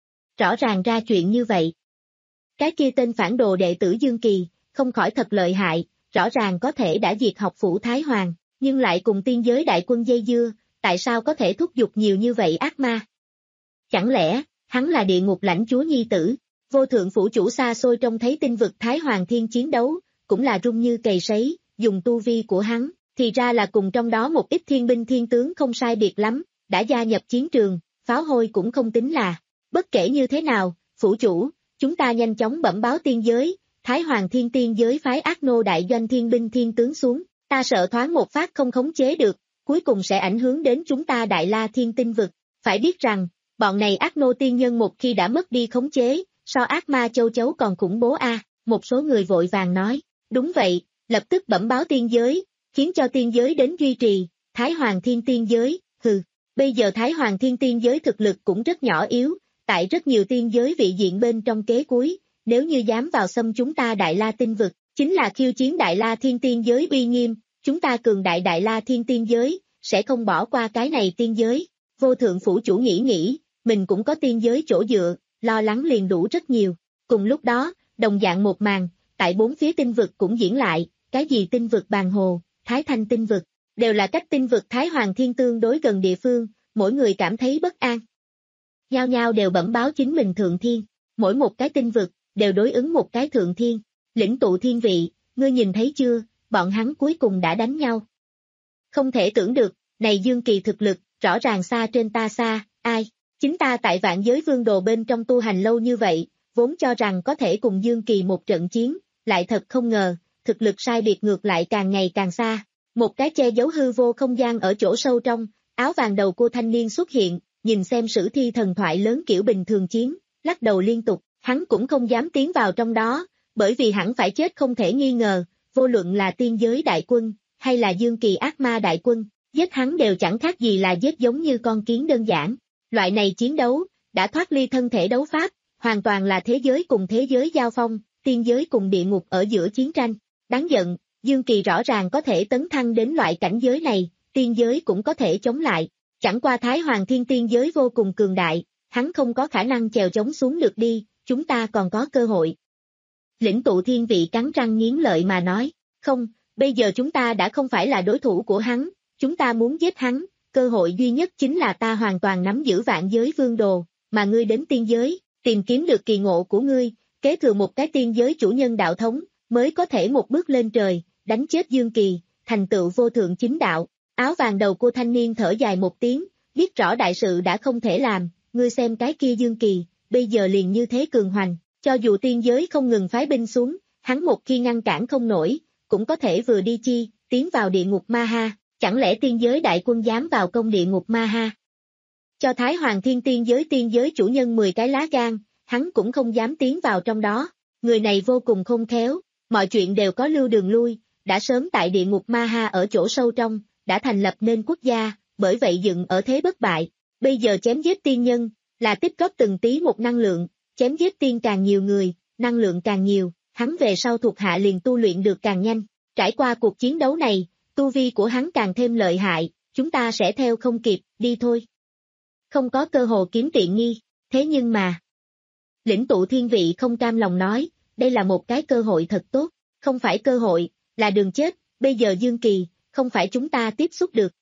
Rõ ràng ra chuyện như vậy. Cái kia tên phản đồ đệ tử Dương Kỳ, không khỏi thật lợi hại, rõ ràng có thể đã diệt học phủ Thái Hoàng, nhưng lại cùng tiên giới đại quân dây dưa, tại sao có thể thúc giục nhiều như vậy ác ma? Chẳng lẽ, hắn là địa ngục lãnh chúa nhi tử, vô thượng phủ chủ xa xôi trông thấy tinh vực Thái Hoàng Thiên chiến đấu, cũng là rung như cầy sấy, dùng tu vi của hắn, thì ra là cùng trong đó một ít thiên binh thiên tướng không sai biệt lắm, đã gia nhập chiến trường, pháo hôi cũng không tính là. Bất kể như thế nào, phủ chủ, chúng ta nhanh chóng bẩm báo tiên giới, Thái Hoàng Thiên tiên giới phái ác nô đại doanh thiên binh thiên tướng xuống, ta sợ thoáng một phát không khống chế được, cuối cùng sẽ ảnh hưởng đến chúng ta Đại La Thiên tinh vực. Phải biết rằng, bọn này ác nô tiên nhân một khi đã mất đi khống chế, so ác ma châu chấu còn khủng bố a. Một số người vội vàng nói, đúng vậy, lập tức bẩm báo tiên giới, khiến cho tiên giới đến duy trì, Thái Hoàng Thiên tiên giới, hừ, bây giờ Thái Hoàng Thiên tiên giới thực lực cũng rất nhỏ yếu, tại rất nhiều tiên giới vị diện bên trong kế cuối, nếu như dám vào xâm chúng ta Đại La tinh vực, chính là khiêu chiến Đại La Thiên tiên giới uy nghiêm, chúng ta cường đại Đại La Thiên tiên giới, sẽ không bỏ qua cái này tiên giới. Vô thượng phủ chủ nghĩ nghĩ, mình cũng có tiên giới chỗ dựa, lo lắng liền đủ rất nhiều. Cùng lúc đó, đồng dạng một màn, tại bốn phía tinh vực cũng diễn lại, cái gì tinh vực Bàn Hồ, Thái Thanh tinh vực, đều là cách tinh vực Thái Hoàng Thiên tương đối gần địa phương, mỗi người cảm thấy bất an. Nhao nhao đều bẩm báo chính mình thượng thiên, mỗi một cái tinh vực, đều đối ứng một cái thượng thiên, lĩnh tụ thiên vị, ngươi nhìn thấy chưa, bọn hắn cuối cùng đã đánh nhau. Không thể tưởng được, này Dương Kỳ thực lực, rõ ràng xa trên ta xa, ai, chính ta tại vạn giới vương đồ bên trong tu hành lâu như vậy, vốn cho rằng có thể cùng Dương Kỳ một trận chiến, lại thật không ngờ, thực lực sai biệt ngược lại càng ngày càng xa. Một cái che giấu hư vô không gian ở chỗ sâu trong, áo vàng đầu cô thanh niên xuất hiện, nhìn xem sử thi thần thoại lớn kiểu bình thường chiến, lắc đầu liên tục, hắn cũng không dám tiến vào trong đó, bởi vì hẳn phải chết không thể nghi ngờ, vô luận là tiên giới đại quân, hay là Dương Kỳ ác ma đại quân, giết hắn đều chẳng khác gì là giết giống như con kiến đơn giản. Loại này chiến đấu, đã thoát ly thân thể đấu pháp, hoàn toàn là thế giới cùng thế giới giao phong, tiên giới cùng địa ngục ở giữa chiến tranh. Đáng giận, Dương Kỳ rõ ràng có thể tấn thăng đến loại cảnh giới này, tiên giới cũng có thể chống lại. Chẳng qua Thái Hoàng Thiên tiên giới vô cùng cường đại, hắn không có khả năng chèo chống xuống được đi, chúng ta còn có cơ hội. Lĩnh tụ thiên vị cắn răng nghiến lợi mà nói, không, bây giờ chúng ta đã không phải là đối thủ của hắn, chúng ta muốn giết hắn, cơ hội duy nhất chính là ta hoàn toàn nắm giữ vạn giới vương đồ, mà ngươi đến tiên giới, tìm kiếm được kỳ ngộ của ngươi, kế thừa một cái tiên giới chủ nhân đạo thống, mới có thể một bước lên trời, đánh chết Dương Kỳ, thành tựu vô thượng chính đạo. Áo vàng đầu cô thanh niên thở dài một tiếng, biết rõ đại sự đã không thể làm, ngươi xem cái kia Dương Kỳ, bây giờ liền như thế cường hoành, cho dù tiên giới không ngừng phái binh xuống, hắn một khi ngăn cản không nổi, cũng có thể vừa đi chi, tiến vào địa ngục ma ha, chẳng lẽ tiên giới đại quân dám vào công địa ngục ma ha? Cho Thái Hoàng Thiên tiên giới tiên giới chủ nhân mười cái lá gan, hắn cũng không dám tiến vào trong đó, người này vô cùng khôn khéo, mọi chuyện đều có lưu đường lui, đã sớm tại địa ngục ma ha ở chỗ sâu trong, đã thành lập nên quốc gia, bởi vậy dựng ở thế bất bại, bây giờ chém giết tiên nhân, là tích góp từng tí một năng lượng, chém giết tiên càng nhiều người, năng lượng càng nhiều, hắn về sau thuộc hạ liền tu luyện được càng nhanh, trải qua cuộc chiến đấu này, tu vi của hắn càng thêm lợi hại, chúng ta sẽ theo không kịp, đi thôi. Không có cơ hội kiếm tiện nghi, thế nhưng mà... Lĩnh tụ thiên vị không cam lòng nói, đây là một cái cơ hội thật tốt, không phải cơ hội, là đường chết, bây giờ Dương Kỳ, không phải chúng ta tiếp xúc được.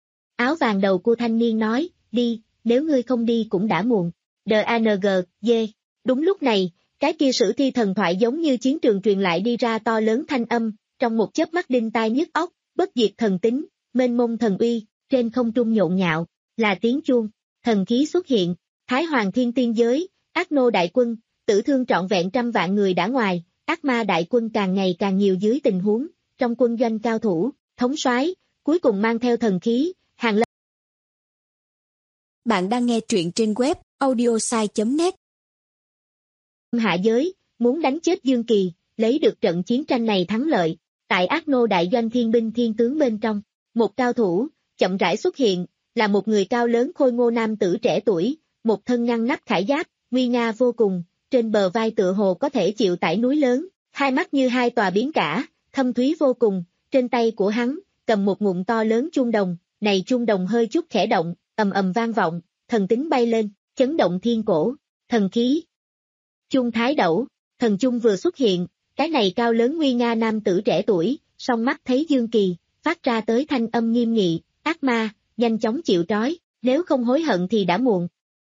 Áo vàng đầu cô thanh niên nói, đi, nếu ngươi không đi cũng đã muộn. đê a en giê, đúng lúc này, cái kia sử thi thần thoại giống như chiến trường truyền lại đi ra to lớn thanh âm, trong một chớp mắt đinh tai nhức óc, bất diệt thần tính, mênh mông thần uy, trên không trung nhộn nhạo, là tiếng chuông, thần khí xuất hiện, Thái Hoàng Thiên tiên giới, ác nô đại quân, tử thương trọn vẹn trăm vạn người đã ngoài, ác ma đại quân càng ngày càng nhiều dưới tình huống, trong quân doanh cao thủ, thống soái, cuối cùng mang theo thần khí, hàng Bạn đang nghe truyện trên web audiosai chấm net. Hạ giới, muốn đánh chết Dương Kỳ, lấy được trận chiến tranh này thắng lợi. Tại Ác Nô đại doanh thiên binh thiên tướng bên trong, một cao thủ, chậm rãi xuất hiện, là một người cao lớn khôi ngô nam tử trẻ tuổi, một thân ngăn nắp khải giáp, nguy nga vô cùng, trên bờ vai tựa hồ có thể chịu tải núi lớn, hai mắt như hai tòa biển cả, thâm thúy vô cùng, trên tay của hắn, cầm một ngụm to lớn chuông đồng, này chuông đồng hơi chút khẽ động, ầm ầm vang vọng, thần tính bay lên, chấn động thiên cổ, thần khí. Chung Thái Đẩu, thần chung vừa xuất hiện, cái này cao lớn nguy nga nam tử trẻ tuổi, song mắt thấy Dương Kỳ, phát ra tới thanh âm nghiêm nghị, ác ma, nhanh chóng chịu trói, nếu không hối hận thì đã muộn.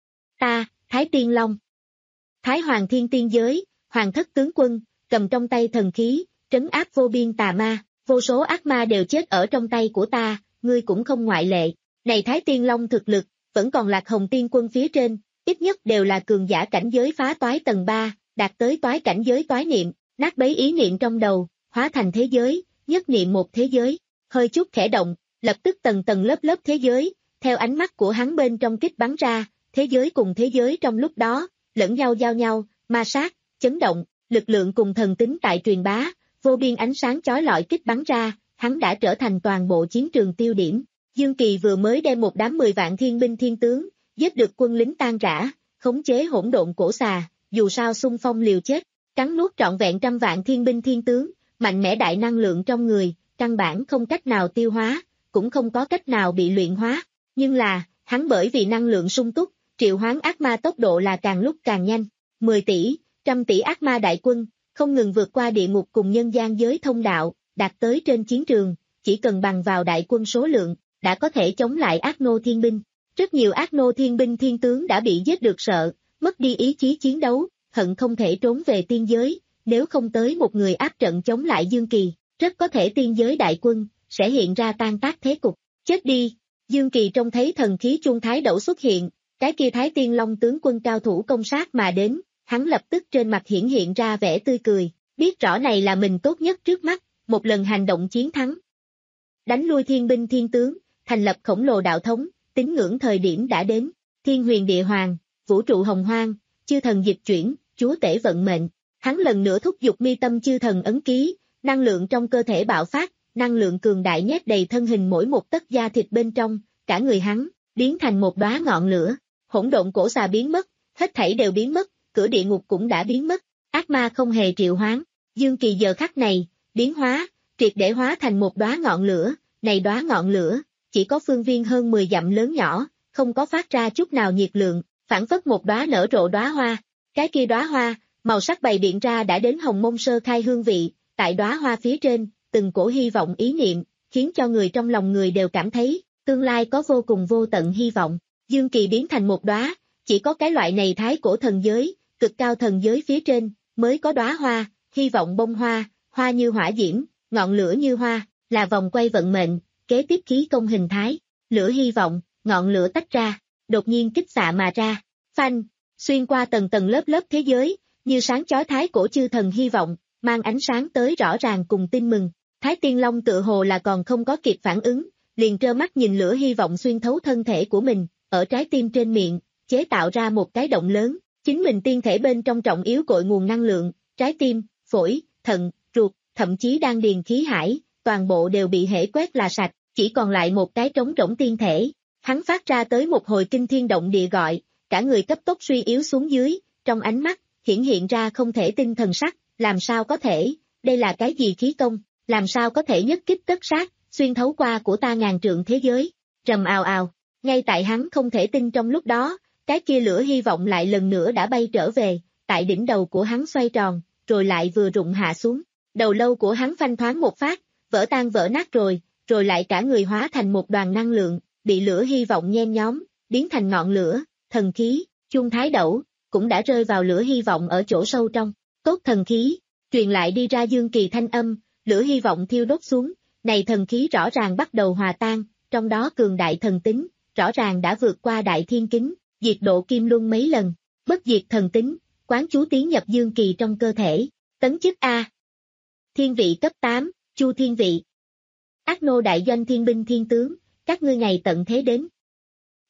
Ta, Thái Tiên Long. Thái Hoàng Thiên Tiên Giới, Hoàng Thất Tướng Quân, cầm trong tay thần khí, trấn áp vô biên tà ma, vô số ác ma đều chết ở trong tay của ta, ngươi cũng không ngoại lệ. Này Thái Tiên Long thực lực, vẫn còn Lạc Hồng Tiên Quân phía trên, ít nhất đều là cường giả cảnh giới phá toái tầng ba, đạt tới toái cảnh giới toái niệm, nát bấy ý niệm trong đầu, hóa thành thế giới, nhất niệm một thế giới, hơi chút khẽ động, lập tức tầng tầng lớp lớp thế giới, theo ánh mắt của hắn bên trong kích bắn ra, thế giới cùng thế giới trong lúc đó, lẫn nhau giao nhau, ma sát, chấn động, lực lượng cùng thần tính tại truyền bá, vô biên ánh sáng chói lọi kích bắn ra, hắn đã trở thành toàn bộ chiến trường tiêu điểm. Dương Kỳ vừa mới đem một đám mười vạn thiên binh thiên tướng, giết được quân lính tan rã, khống chế hỗn độn cổ xà, dù sao xung phong liều chết, cắn nuốt trọn vẹn trăm vạn thiên binh thiên tướng, mạnh mẽ đại năng lượng trong người, căn bản không cách nào tiêu hóa, cũng không có cách nào bị luyện hóa, nhưng là, hắn bởi vì năng lượng sung túc, triệu hoán ác ma tốc độ là càng lúc càng nhanh, mười tỷ, trăm tỷ ác ma đại quân, không ngừng vượt qua địa ngục cùng nhân gian giới thông đạo, đạt tới trên chiến trường, chỉ cần bằng vào đại quân số lượng, đã có thể chống lại ác nô thiên binh. Rất nhiều ác nô thiên binh thiên tướng đã bị giết được sợ, mất đi ý chí chiến đấu, hận không thể trốn về tiên giới, nếu không tới một người áp trận chống lại Dương Kỳ, rất có thể tiên giới đại quân, sẽ hiện ra tan tác thế cục. Chết đi! Dương Kỳ trông thấy thần khí Chung Thái Đẩu xuất hiện, cái kia Thái Tiên Long tướng quân cao thủ công sát mà đến, hắn lập tức trên mặt hiển hiện ra vẻ tươi cười, biết rõ này là mình tốt nhất trước mắt, một lần hành động chiến thắng. Đánh lui thiên binh thiên tướng, thành lập khổng lồ đạo thống, tín ngưỡng thời điểm đã đến, thiên huyền địa hoàng, vũ trụ hồng hoang, chư thần dịch chuyển, chúa tể vận mệnh, hắn lần nữa thúc giục mi tâm chư thần ấn ký, năng lượng trong cơ thể bạo phát, năng lượng cường đại nhét đầy thân hình mỗi một tấc da thịt bên trong, cả người hắn, biến thành một đóa ngọn lửa, hỗn độn cổ xà biến mất, hết thảy đều biến mất, cửa địa ngục cũng đã biến mất, ác ma không hề triệu hoán, Dương Kỳ giờ khắc này, biến hóa, triệt để hóa thành một đóa ngọn lửa, này đóa ngọn lửa, chỉ có phương viên hơn mười dặm lớn nhỏ, không có phát ra chút nào nhiệt lượng, phản phất một đóa nở rộ đóa hoa, cái kia đóa hoa, màu sắc bày biện ra đã đến hồng mông sơ khai hương vị, tại đóa hoa phía trên, từng cổ hy vọng ý niệm, khiến cho người trong lòng người đều cảm thấy, tương lai có vô cùng vô tận hy vọng. Dương Kỳ biến thành một đóa, chỉ có cái loại này thái cổ thần giới, cực cao thần giới phía trên, mới có đóa hoa, hy vọng bông hoa, hoa như hỏa diễm, ngọn lửa như hoa, là vòng quay vận mệnh, kế tiếp khí công hình thái, lửa hy vọng, ngọn lửa tách ra, đột nhiên kích xạ mà ra, phanh, xuyên qua tầng tầng lớp lớp thế giới, như sáng chói thái cổ chư thần hy vọng, mang ánh sáng tới rõ ràng cùng tin mừng. Thái Tiên Long tựa hồ là còn không có kịp phản ứng, liền trơ mắt nhìn lửa hy vọng xuyên thấu thân thể của mình, ở trái tim trên miệng, chế tạo ra một cái động lớn, chính mình tiên thể bên trong trọng yếu cội nguồn năng lượng, trái tim, phổi, thận, ruột, thậm chí đan điền khí hải, toàn bộ đều bị hễ quét là sạch, chỉ còn lại một cái trống rỗng tiên thể. Hắn phát ra tới một hồi kinh thiên động địa gọi, cả người cấp tốc suy yếu xuống dưới, trong ánh mắt, hiển hiện ra không thể tin thần sắc, làm sao có thể, đây là cái gì khí công, làm sao có thể nhất kích tất sát, xuyên thấu qua của ta ngàn trượng thế giới, rầm ào ào, ngay tại hắn không thể tin trong lúc đó, cái kia lửa hy vọng lại lần nữa đã bay trở về, tại đỉnh đầu của hắn xoay tròn, rồi lại vừa rụng hạ xuống, đầu lâu của hắn phanh thoáng một phát, vỡ tan vỡ nát rồi, rồi lại cả người hóa thành một đoàn năng lượng, bị lửa hy vọng nhen nhóm, biến thành ngọn lửa, thần khí, Chung Thái Đẩu, cũng đã rơi vào lửa hy vọng ở chỗ sâu trong, tốt thần khí, truyền lại đi ra Dương Kỳ thanh âm, lửa hy vọng thiêu đốt xuống, này thần khí rõ ràng bắt đầu hòa tan, trong đó cường đại thần tính, rõ ràng đã vượt qua đại thiên kính, diệt độ kim luân mấy lần, bất diệt thần tính, quán chú tiến nhập Dương Kỳ trong cơ thể, tấn chức A. Thiên vị cấp tám, Chu thiên vị. Ác nô đại doanh thiên binh thiên tướng, các ngươi ngày tận thế đến.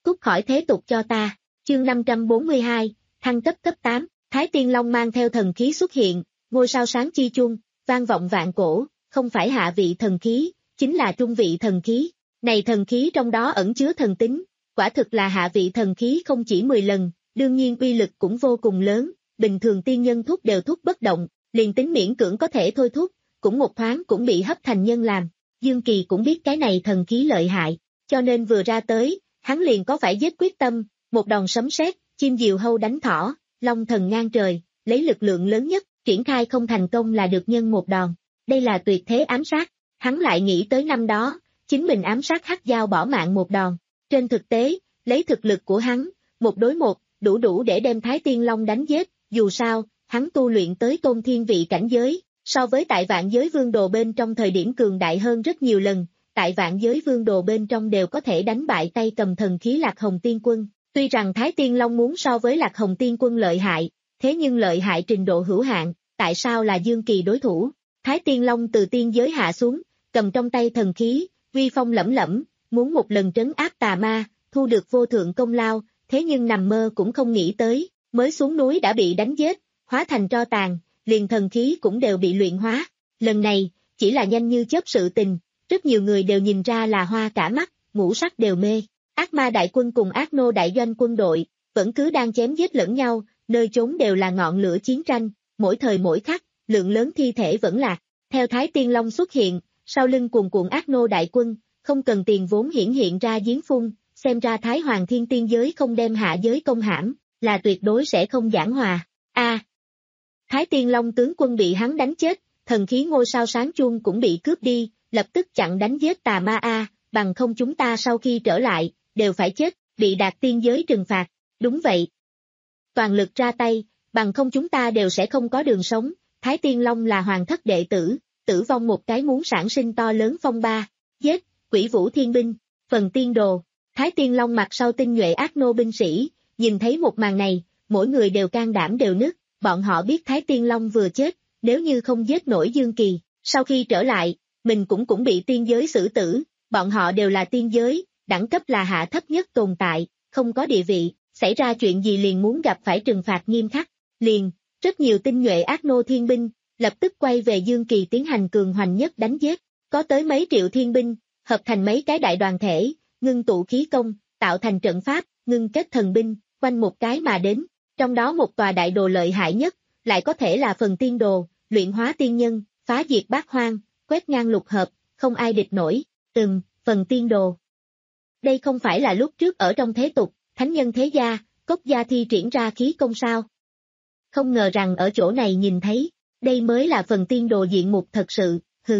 cút khỏi thế tục cho ta. Chương năm trăm bốn mươi hai, thăng cấp cấp tám, Thái Tiên Long mang theo thần khí xuất hiện, ngôi sao sáng chi chung, vang vọng vạn cổ, không phải hạ vị thần khí, chính là trung vị thần khí. Này thần khí trong đó ẩn chứa thần tính, quả thực là hạ vị thần khí không chỉ mười lần, đương nhiên uy lực cũng vô cùng lớn, bình thường tiên nhân thúc đều thúc bất động, liền tính miễn cưỡng có thể thôi thúc, cũng một thoáng cũng bị hấp thành nhân làm. Dương Kỳ cũng biết cái này thần khí lợi hại, cho nên vừa ra tới, hắn liền có phải giết quyết tâm, một đòn sấm sét, chim diều hâu đánh thỏ, long thần ngang trời, lấy lực lượng lớn nhất, triển khai không thành công là được nhân một đòn. Đây là tuyệt thế ám sát, hắn lại nghĩ tới năm đó, chính mình ám sát Hắc Giao bỏ mạng một đòn. Trên thực tế, lấy thực lực của hắn, một đối một, đủ đủ để đem Thái Tiên Long đánh giết, dù sao, hắn tu luyện tới tôn thiên vị cảnh giới, so với tại vạn giới vương đồ bên trong thời điểm cường đại hơn rất nhiều lần, tại vạn giới vương đồ bên trong đều có thể đánh bại tay cầm thần khí Lạc Hồng Tiên Quân. Tuy rằng Thái Tiên Long muốn so với Lạc Hồng Tiên Quân lợi hại, thế nhưng lợi hại trình độ hữu hạn, tại sao là Dương Kỳ đối thủ? Thái Tiên Long từ tiên giới hạ xuống, cầm trong tay thần khí, uy phong lẫm lẫm, muốn một lần trấn áp tà ma, thu được vô thượng công lao, thế nhưng nằm mơ cũng không nghĩ tới, mới xuống núi đã bị đánh giết, hóa thành tro tàn, liền thần khí cũng đều bị luyện hóa. Lần này, chỉ là nhanh như chớp sự tình, rất nhiều người đều nhìn ra là hoa cả mắt, ngũ sắc đều mê. Ác ma đại quân cùng ác nô đại doanh quân đội, vẫn cứ đang chém giết lẫn nhau, nơi chốn đều là ngọn lửa chiến tranh, mỗi thời mỗi khắc, lượng lớn thi thể vẫn lạc. Theo Thái Tiên Long xuất hiện, sau lưng cuồn cuộn ác nô đại quân, không cần tiền vốn hiển hiện ra giếng phun, xem ra Thái Hoàng Thiên Tiên giới không đem hạ giới công hãm, là tuyệt đối sẽ không giảng hòa. A. À, Thái Tiên Long tướng quân bị hắn đánh chết, thần khí ngôi sao sáng chuông cũng bị cướp đi, lập tức chặn đánh giết tà ma A, bằng không chúng ta sau khi trở lại, đều phải chết, bị đạt tiên giới trừng phạt. Đúng vậy. Toàn lực ra tay, bằng không chúng ta đều sẽ không có đường sống. Thái Tiên Long là hoàng thất đệ tử, tử vong một cái muốn sản sinh to lớn phong ba. Giết, Quỷ Vũ Thiên Binh, phần tiên đồ. Thái Tiên Long mặt sau tinh nhuệ ác nô binh sĩ, nhìn thấy một màn này, mỗi người đều can đảm đều nứt, bọn họ biết Thái Tiên Long vừa chết, nếu như không giết nổi Dương Kỳ, sau khi trở lại, mình cũng cũng bị tiên giới xử tử, bọn họ đều là tiên giới, đẳng cấp là hạ thấp nhất tồn tại, không có địa vị, xảy ra chuyện gì liền muốn gặp phải trừng phạt nghiêm khắc, liền, rất nhiều tinh nhuệ ác nô thiên binh, lập tức quay về Dương Kỳ tiến hành cường hoành nhất đánh giết, có tới mấy triệu thiên binh, hợp thành mấy cái đại đoàn thể, ngưng tụ khí công, tạo thành trận pháp, ngưng kết thần binh, quanh một cái mà đến, trong đó một tòa đại đồ lợi hại nhất, lại có thể là phần tiên đồ, luyện hóa tiên nhân, phá diệt bát hoang, quét ngang lục hợp, không ai địch nổi, từng, phần tiên đồ. Đây không phải là lúc trước ở trong thế tục, thánh nhân thế gia, cốc gia thi triển ra khí công sao. Không ngờ rằng ở chỗ này nhìn thấy, đây mới là phần tiên đồ diện mục thật sự, hừ.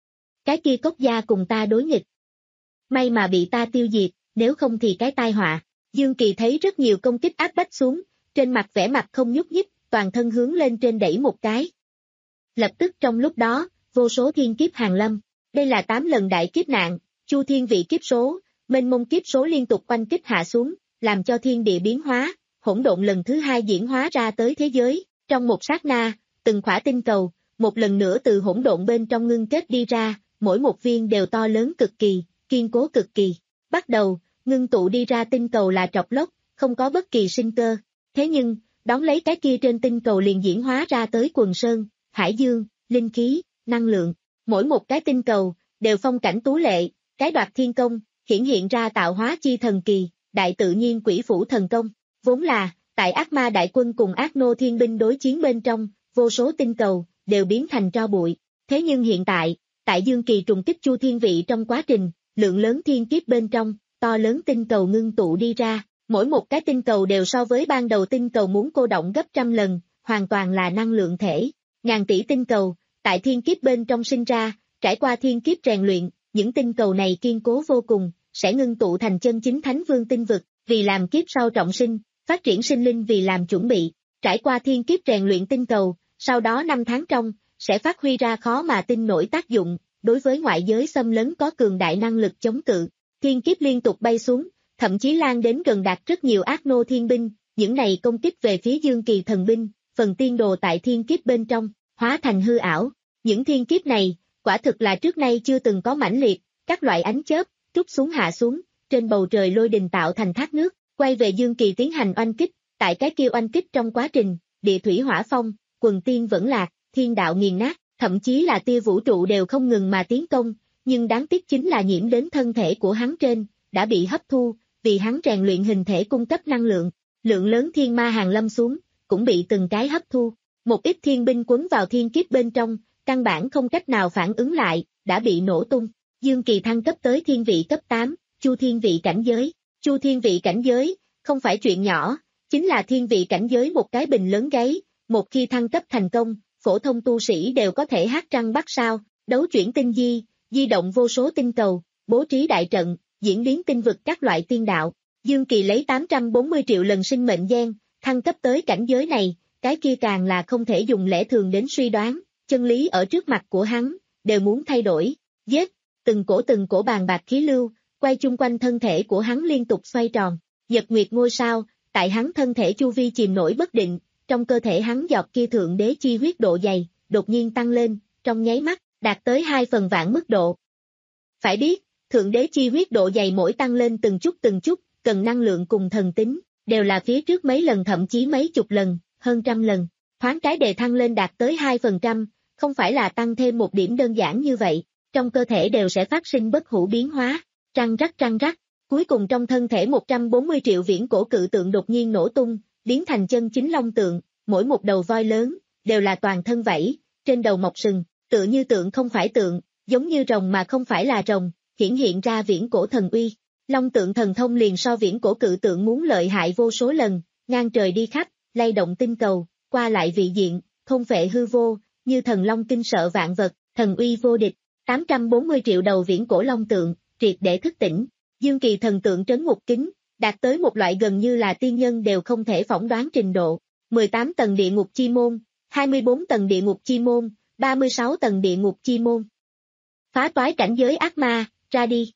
Cái kia cốc gia cùng ta đối nghịch. May mà bị ta tiêu diệt, nếu không thì cái tai họa. Dương Kỳ thấy rất nhiều công kích áp bách xuống, trên mặt vẻ mặt không nhúc nhích, toàn thân hướng lên trên đẩy một cái. Lập tức trong lúc đó, vô số thiên kiếp hàng lâm. Đây là tám lần đại kiếp nạn, chu thiên vị kiếp số, mênh mông kiếp số liên tục oanh kích hạ xuống, làm cho thiên địa biến hóa, hỗn độn lần thứ hai diễn hóa ra tới thế giới. Trong một sát na, từng khỏa tinh cầu, một lần nữa từ hỗn độn bên trong ngưng kết đi ra, mỗi một viên đều to lớn cực kỳ, kiên cố cực kỳ. Bắt đầu, ngưng tụ đi ra tinh cầu là trọc lốc, không có bất kỳ sinh cơ. Thế nhưng, đón lấy cái kia trên tinh cầu liền diễn hóa ra tới quần sơn, hải dương, linh khí, năng lượng. Mỗi một cái tinh cầu, đều phong cảnh tú lệ, cái đoạt thiên công, hiển hiện ra tạo hóa chi thần kỳ, đại tự nhiên quỷ phủ thần công. Vốn là, tại ác ma đại quân cùng ác nô thiên binh đối chiến bên trong, vô số tinh cầu, đều biến thành tro bụi. Thế nhưng hiện tại, tại Dương Kỳ trùng kích chu thiên vị trong quá trình, lượng lớn thiên kiếp bên trong, to lớn tinh cầu ngưng tụ đi ra, mỗi một cái tinh cầu đều so với ban đầu tinh cầu muốn cô động gấp trăm lần, hoàn toàn là năng lượng thể. Ngàn tỷ tinh cầu, tại thiên kiếp bên trong sinh ra, trải qua thiên kiếp rèn luyện, những tinh cầu này kiên cố vô cùng, sẽ ngưng tụ thành chân chính thánh vương tinh vực, vì làm kiếp sau trọng sinh, phát triển sinh linh vì làm chuẩn bị. Trải qua thiên kiếp rèn luyện tinh cầu, sau đó năm tháng trong, sẽ phát huy ra khó mà tin nổi tác dụng, đối với ngoại giới xâm lấn có cường đại năng lực chống cự. Thiên kiếp liên tục bay xuống, thậm chí lan đến gần đạt rất nhiều ác nô thiên binh, những này công kích về phía Dương Kỳ thần binh, phần tiên đồ tại thiên kiếp bên trong, hóa thành hư ảo. Những thiên kiếp này, quả thực là trước nay chưa từng có mãnh liệt, các loại ánh chớp, trút xuống hạ xuống, trên bầu trời lôi đình tạo thành thác nước, quay về Dương Kỳ tiến hành oanh kích, tại cái kia oanh kích trong quá trình, địa thủy hỏa phong, quần tiên vẫn lạc, thiên đạo nghiền nát, thậm chí là tia vũ trụ đều không ngừng mà tiến công, nhưng đáng tiếc chính là nhiễm đến thân thể của hắn trên, đã bị hấp thu, vì hắn rèn luyện hình thể cung cấp năng lượng, lượng lớn thiên ma hàng lâm xuống, cũng bị từng cái hấp thu, một ít thiên binh quấn vào thiên kiếp bên trong, căn bản không cách nào phản ứng lại, đã bị nổ tung. Dương Kỳ thăng cấp tới thiên vị cấp tám, chu thiên vị cảnh giới, chu thiên vị cảnh giới, không phải chuyện nhỏ, chính là thiên vị cảnh giới một cái bình lớn gáy, một khi thăng cấp thành công, phổ thông tu sĩ đều có thể hát trăng bắt sao, đấu chuyển tinh di, di động vô số tinh cầu, bố trí đại trận, diễn biến tinh vực các loại tiên đạo. Dương Kỳ lấy tám trăm bốn mươi triệu lần sinh mệnh gen, thăng cấp tới cảnh giới này, cái kia càng là không thể dùng lẽ thường đến suy đoán, chân lý ở trước mặt của hắn, đều muốn thay đổi, giết, từng cổ từng cổ bàn bạc khí lưu, quay chung quanh thân thể của hắn liên tục xoay tròn, nhật nguyệt ngôi sao, tại hắn thân thể chu vi chìm nổi bất định, trong cơ thể hắn giọt kia thượng đế chi huyết độ dày, đột nhiên tăng lên, trong nháy mắt, đạt tới hai phần vạn mức độ. Phải biết, thượng đế chi huyết độ dày mỗi tăng lên từng chút từng chút, cần năng lượng cùng thần tính, đều là phía trước mấy lần thậm chí mấy chục lần, hơn trăm lần, thoáng cái đề thăng lên đạt tới hai phần trăm, không phải là tăng thêm một điểm đơn giản như vậy, trong cơ thể đều sẽ phát sinh bất hủ biến hóa, trăng rắc trăng rắc, cuối cùng trong thân thể một trăm bốn mươi triệu viễn cổ cự tượng đột nhiên nổ tung, biến thành chân chính long tượng, mỗi một đầu voi lớn, đều là toàn thân vảy, trên đầu mọc sừng, tựa như tượng không phải tượng, giống như rồng mà không phải là rồng, hiển hiện ra viễn cổ thần uy. Long tượng thần thông liền so viễn cổ cự tượng muốn lợi hại vô số lần, ngang trời đi khắp, lay động tinh cầu, qua lại vị diện, thôn phệ hư vô, như thần long kinh sợ vạn vật, thần uy vô địch, tám trăm bốn mươi triệu đầu viễn cổ long tượng, triệt để thức tỉnh. Dương Kỳ thần tượng trấn ngục kính, đạt tới một loại gần như là tiên nhân đều không thể phỏng đoán trình độ, mười tám tầng địa ngục chi môn, hai mươi bốn tầng địa ngục chi môn, ba mươi sáu tầng địa ngục chi môn. Phá toái cảnh giới ác ma, ra đi.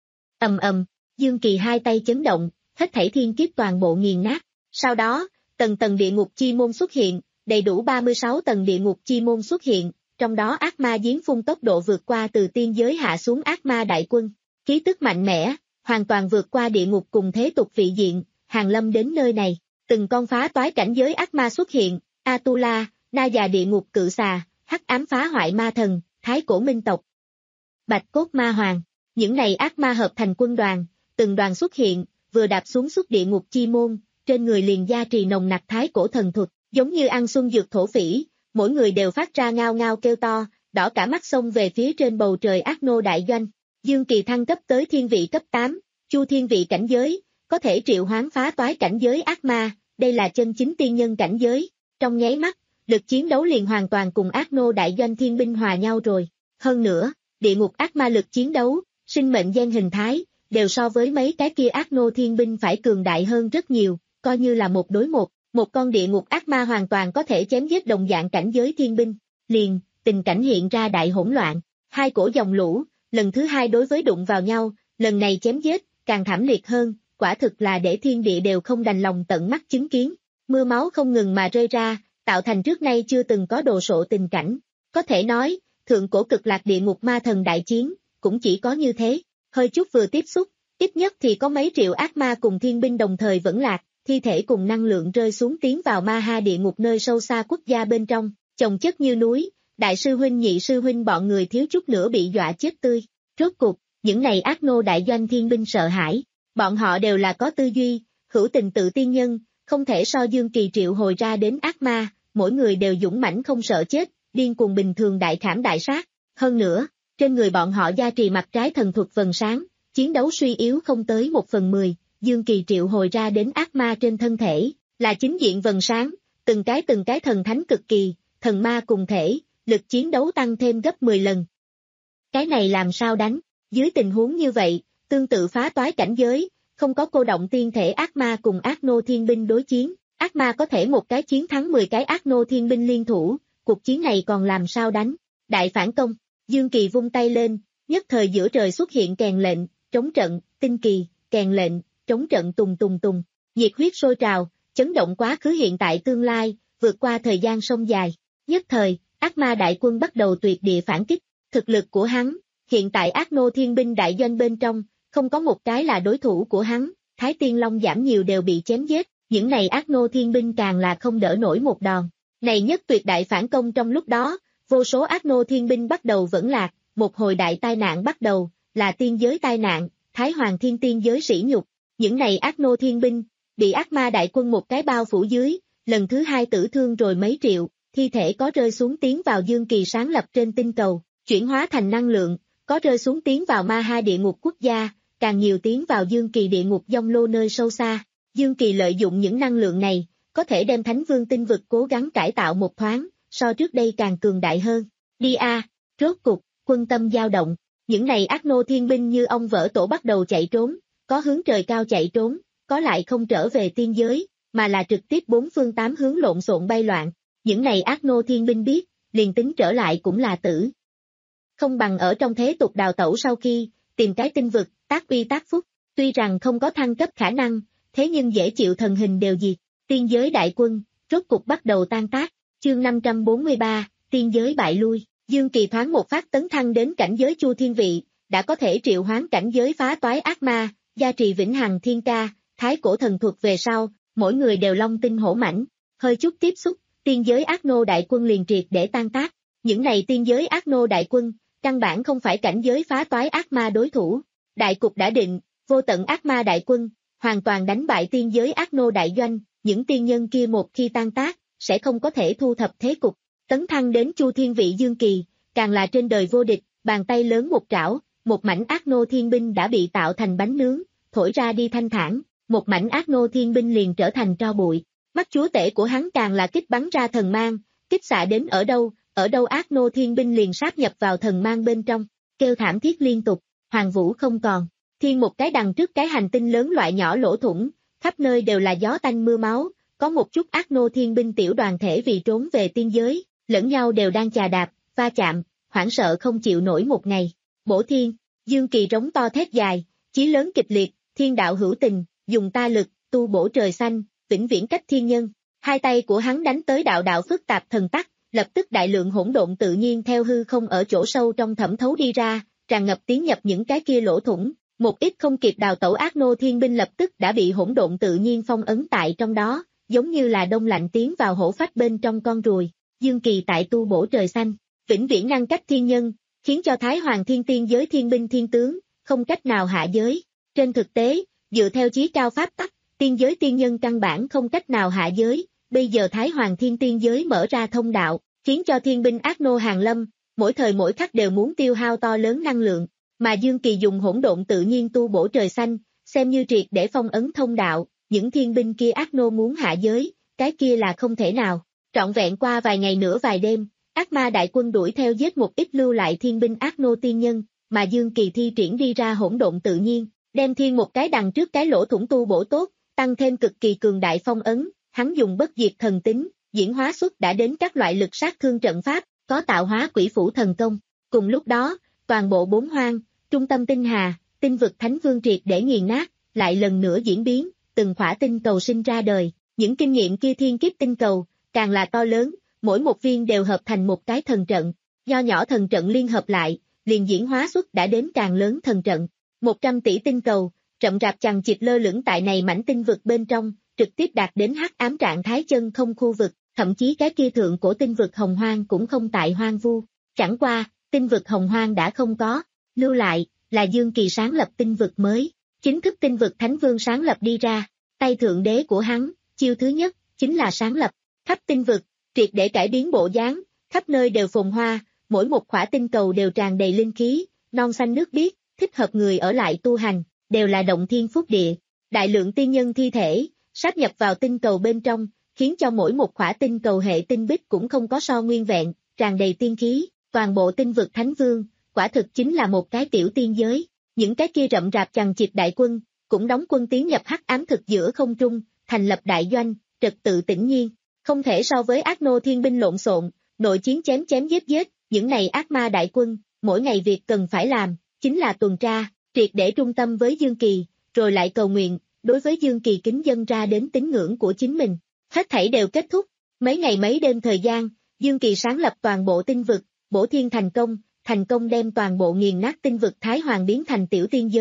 Ầm ầm, Dương Kỳ hai tay chấn động, hết thảy thiên kiếp toàn bộ nghiền nát, sau đó, tầng tầng địa ngục chi môn xuất hiện, đầy đủ ba mươi sáu tầng địa ngục chi môn xuất hiện, trong đó ác ma giếng phun tốc độ vượt qua từ tiên giới hạ xuống ác ma đại quân, khí tức mạnh mẽ, hoàn toàn vượt qua địa ngục cùng thế tục vị diện, hàng lâm đến nơi này, từng con phá toái cảnh giới ác ma xuất hiện, Atula, Na già địa ngục cự xà, hắc ám phá hoại ma thần, thái cổ minh tộc, bạch cốt ma hoàng, những này ác ma hợp thành quân đoàn, từng đoàn xuất hiện, vừa đạp xuống xuất địa ngục chi môn, trên người liền gia trì nồng nặc thái cổ thần thuật, giống như ăn xuân dược thổ phỉ, mỗi người đều phát ra ngao ngao kêu to, đỏ cả mắt xông về phía trên bầu trời ác nô đại doanh. Dương Kỳ thăng cấp tới thiên vị cấp tám, chu thiên vị cảnh giới, có thể triệu hoán phá toái cảnh giới ác ma, đây là chân chính tiên nhân cảnh giới, trong nháy mắt, lực chiến đấu liền hoàn toàn cùng ác nô đại doanh thiên binh hòa nhau rồi, hơn nữa, địa ngục ác ma lực chiến đấu, sinh mệnh gen hình thái, đều so với mấy cái kia ác nô thiên binh phải cường đại hơn rất nhiều, coi như là một đối một, một con địa ngục ác ma hoàn toàn có thể chém giết đồng dạng cảnh giới thiên binh, liền, tình cảnh hiện ra đại hỗn loạn, hai cổ dòng lũ, lần thứ hai đối với đụng vào nhau, lần này chém giết, càng thảm liệt hơn, quả thực là để thiên địa đều không đành lòng tận mắt chứng kiến, mưa máu không ngừng mà rơi ra, tạo thành trước nay chưa từng có đồ sộ tình cảnh, có thể nói, thượng cổ cực lạc địa ngục ma thần đại chiến, cũng chỉ có như thế, hơi chút vừa tiếp xúc, ít nhất thì có mấy triệu ác ma cùng thiên binh đồng thời vẫn lạc, thi thể cùng năng lượng rơi xuống tiến vào ma ha địa ngục nơi sâu xa quốc gia bên trong, chồng chất như núi, đại sư huynh nhị sư huynh bọn người thiếu chút nữa bị dọa chết tươi, rốt cục, những này ác nô đại doanh thiên binh sợ hãi, bọn họ đều là có tư duy, hữu tình tự tiên nhân, không thể so Dương Kỳ triệu hồi ra đến ác ma, mỗi người đều dũng mãnh không sợ chết, điên cuồng bình thường đại khảm đại sát, hơn nữa, trên người bọn họ gia trì mặt trái thần thuật vầng sáng, chiến đấu suy yếu không tới một phần mười, Dương Kỳ triệu hồi ra đến ác ma trên thân thể, là chính diện vầng sáng, từng cái từng cái thần thánh cực kỳ, thần ma cùng thể, lực chiến đấu tăng thêm gấp mười lần. Cái này làm sao đánh, dưới tình huống như vậy, tương tự phá toái cảnh giới, không có cô động tiên thể ác ma cùng ác nô thiên binh đối chiến, ác ma có thể một cái chiến thắng mười cái ác nô thiên binh liên thủ, cuộc chiến này còn làm sao đánh, đại phản công, Dương Kỳ vung tay lên, nhất thời giữa trời xuất hiện kèn lệnh, trống trận, tinh kỳ, kèn lệnh, trống trận tùng tùng tùng, nhiệt huyết sôi trào, chấn động quá khứ hiện tại tương lai, vượt qua thời gian sông dài, nhất thời, ác ma đại quân bắt đầu tuyệt địa phản kích, thực lực của hắn, hiện tại ác nô thiên binh đại doanh bên trong, không có một cái là đối thủ của hắn, Thái Tiên Long giảm nhiều đều bị chém giết, những này ác nô thiên binh càng là không đỡ nổi một đòn. Này nhất tuyệt đại phản công trong lúc đó, vô số ác nô thiên binh bắt đầu vẫn lạc, một hồi đại tai nạn bắt đầu, là tiên giới tai nạn, Thái Hoàng Thiên tiên giới sỉ nhục, những này ác nô thiên binh, bị ác ma đại quân một cái bao phủ dưới, lần thứ hai tử thương rồi mấy triệu, thi thể có rơi xuống tiến vào dương kỳ sáng lập trên tinh cầu, chuyển hóa thành năng lượng, có rơi xuống tiến vào ma ha địa ngục quốc gia, càng nhiều tiến vào dương kỳ địa ngục dông lô nơi sâu xa. Dương Kỳ lợi dụng những năng lượng này, có thể đem Thánh Vương tinh vực cố gắng cải tạo một thoáng, so trước đây càng cường đại hơn. Đi a, à, rốt cục, quân tâm dao động, những này ác nô thiên binh như ong vỡ tổ bắt đầu chạy trốn, có hướng trời cao chạy trốn, có lại không trở về tiên giới, mà là trực tiếp bốn phương tám hướng lộn xộn bay loạn. Những này ác nô thiên binh biết, liền tính trở lại cũng là tử. Không bằng ở trong thế tục đào tẩu sau khi, tìm cái tinh vực, tác uy tác phúc, tuy rằng không có thăng cấp khả năng, thế nhưng dễ chịu thần hình đều diệt. Tiên giới đại quân, rốt cục bắt đầu tan tác, chương năm trăm bốn mươi ba, tiên giới bại lui, Dương Kỳ thoáng một phát tấn thăng đến cảnh giới Chu Thiên Vị, đã có thể triệu hoán cảnh giới phá toái ác ma, gia trì vĩnh hằng thiên ca, thái cổ thần thuật về sau, mỗi người đều long tinh hổ mãnh, hơi chút tiếp xúc, tiên giới ác nô đại quân liền triệt để tan tác, những này tiên giới ác nô đại quân, căn bản không phải cảnh giới phá toái ác ma đối thủ, đại cục đã định, vô tận ác ma đại quân, hoàn toàn đánh bại tiên giới ác nô đại doanh, những tiên nhân kia một khi tan tác, sẽ không có thể thu thập thế cục, tấn thăng đến Chu Thiên Vị Dương Kỳ, càng là trên đời vô địch, bàn tay lớn một trảo, một mảnh ác nô thiên binh đã bị tạo thành bánh nướng, thổi ra đi thanh thản, một mảnh ác nô thiên binh liền trở thành tro bụi, mắt chúa tể của hắn càng là kích bắn ra thần mang, kích xạ đến ở đâu, ở đâu ác nô thiên binh liền sáp nhập vào thần mang bên trong, kêu thảm thiết liên tục, hoàng vũ không còn. Thiên một cái đằng trước cái hành tinh lớn loại nhỏ lỗ thủng, khắp nơi đều là gió tanh mưa máu, có một chút ác nô thiên binh tiểu đoàn thể vì trốn về tiên giới, lẫn nhau đều đang chà đạp, va chạm, hoảng sợ không chịu nổi một ngày. Bổ thiên, Dương Kỳ rống to thét dài, chí lớn kịch liệt, thiên đạo hữu tình, dùng ta lực, tu bổ trời xanh, vĩnh viễn cách thiên nhân. Hai tay của hắn đánh tới đạo đạo phức tạp thần tắc, lập tức đại lượng hỗn độn tự nhiên theo hư không ở chỗ sâu trong thẩm thấu đi ra, tràn ngập tiến nhập những cái kia lỗ thủng. Một ít không kịp đào tẩu ác nô thiên binh lập tức đã bị hỗn độn tự nhiên phong ấn tại trong đó, giống như là đông lạnh tiến vào hổ phách bên trong con ruồi. Dương Kỳ tại tu bổ trời xanh, vĩnh viễn ngăn cách thiên nhân, khiến cho Thái Hoàng Thiên tiên giới thiên binh thiên tướng, không cách nào hạ giới. Trên thực tế, dựa theo chí cao pháp tắc, tiên giới tiên nhân căn bản không cách nào hạ giới, bây giờ Thái Hoàng Thiên tiên giới mở ra thông đạo, khiến cho thiên binh ác nô hàng lâm, mỗi thời mỗi khắc đều muốn tiêu hao to lớn năng lượng. Mà Dương Kỳ dùng hỗn độn tự nhiên tu bổ trời xanh, xem như triệt để phong ấn thông đạo, những thiên binh kia ác nô muốn hạ giới, cái kia là không thể nào. Trọn vẹn qua vài ngày nữa vài đêm, ác ma đại quân đuổi theo giết một ít lưu lại thiên binh ác nô tiên nhân, mà Dương Kỳ thi triển đi ra hỗn độn tự nhiên, đem thiên một cái đằng trước cái lỗ thủng tu bổ tốt, tăng thêm cực kỳ cường đại phong ấn, hắn dùng bất diệt thần tính, diễn hóa xuất đã đến các loại lực sát thương trận pháp, có tạo hóa quỷ phủ thần công. Cùng lúc đó, toàn bộ bốn hoang, trung tâm tinh hà, tinh vực thánh vương triệt để nghiền nát, lại lần nữa diễn biến, từng khỏa tinh cầu sinh ra đời, những kinh nghiệm kia thiên kiếp tinh cầu, càng là to lớn, mỗi một viên đều hợp thành một cái thần trận, nho nhỏ thần trận liên hợp lại, liền diễn hóa xuất đã đến càng lớn thần trận, một trăm tỷ tinh cầu, rậm rạp chằng chịt lơ lửng tại này mảnh tinh vực bên trong, trực tiếp đạt đến hắc ám trạng thái chân không khu vực, thậm chí cái kia thượng cổ tinh vực hồng hoang cũng không tại hoang vu, chẳng qua, tinh vực hồng hoang đã không có, lưu lại, là Dương Kỳ sáng lập tinh vực mới, chính thức tinh vực thánh vương sáng lập đi ra, tay thượng đế của hắn, chiêu thứ nhất, chính là sáng lập, khắp tinh vực, triệt để cải biến bộ dáng, khắp nơi đều phồn hoa, mỗi một khỏa tinh cầu đều tràn đầy linh khí, non xanh nước biếc, thích hợp người ở lại tu hành, đều là động thiên phúc địa, đại lượng tiên nhân thi thể, sáp nhập vào tinh cầu bên trong, khiến cho mỗi một khỏa tinh cầu hệ tinh bích cũng không có so nguyên vẹn, tràn đầy tiên khí, toàn bộ tinh vực thánh vương, quả thực chính là một cái tiểu tiên giới, những cái kia rậm rạp chằng chịt đại quân, cũng đóng quân tiến nhập hắc ám thực giữa không trung, thành lập đại doanh, trật tự tĩnh nhiên, không thể so với ác nô thiên binh lộn xộn, nội chiến chém chém giết giết, những này ác ma đại quân, mỗi ngày việc cần phải làm, chính là tuần tra, triệt để trung tâm với Dương Kỳ, rồi lại cầu nguyện, đối với Dương Kỳ kính dâng ra đến tín ngưỡng của chính mình, hết thảy đều kết thúc, mấy ngày mấy đêm thời gian, Dương Kỳ sáng lập toàn bộ tinh vực, bổ thiên thành công, thành công đem toàn bộ nghiền nát tinh vực Thái Hoàng biến thành tiểu tiên giới,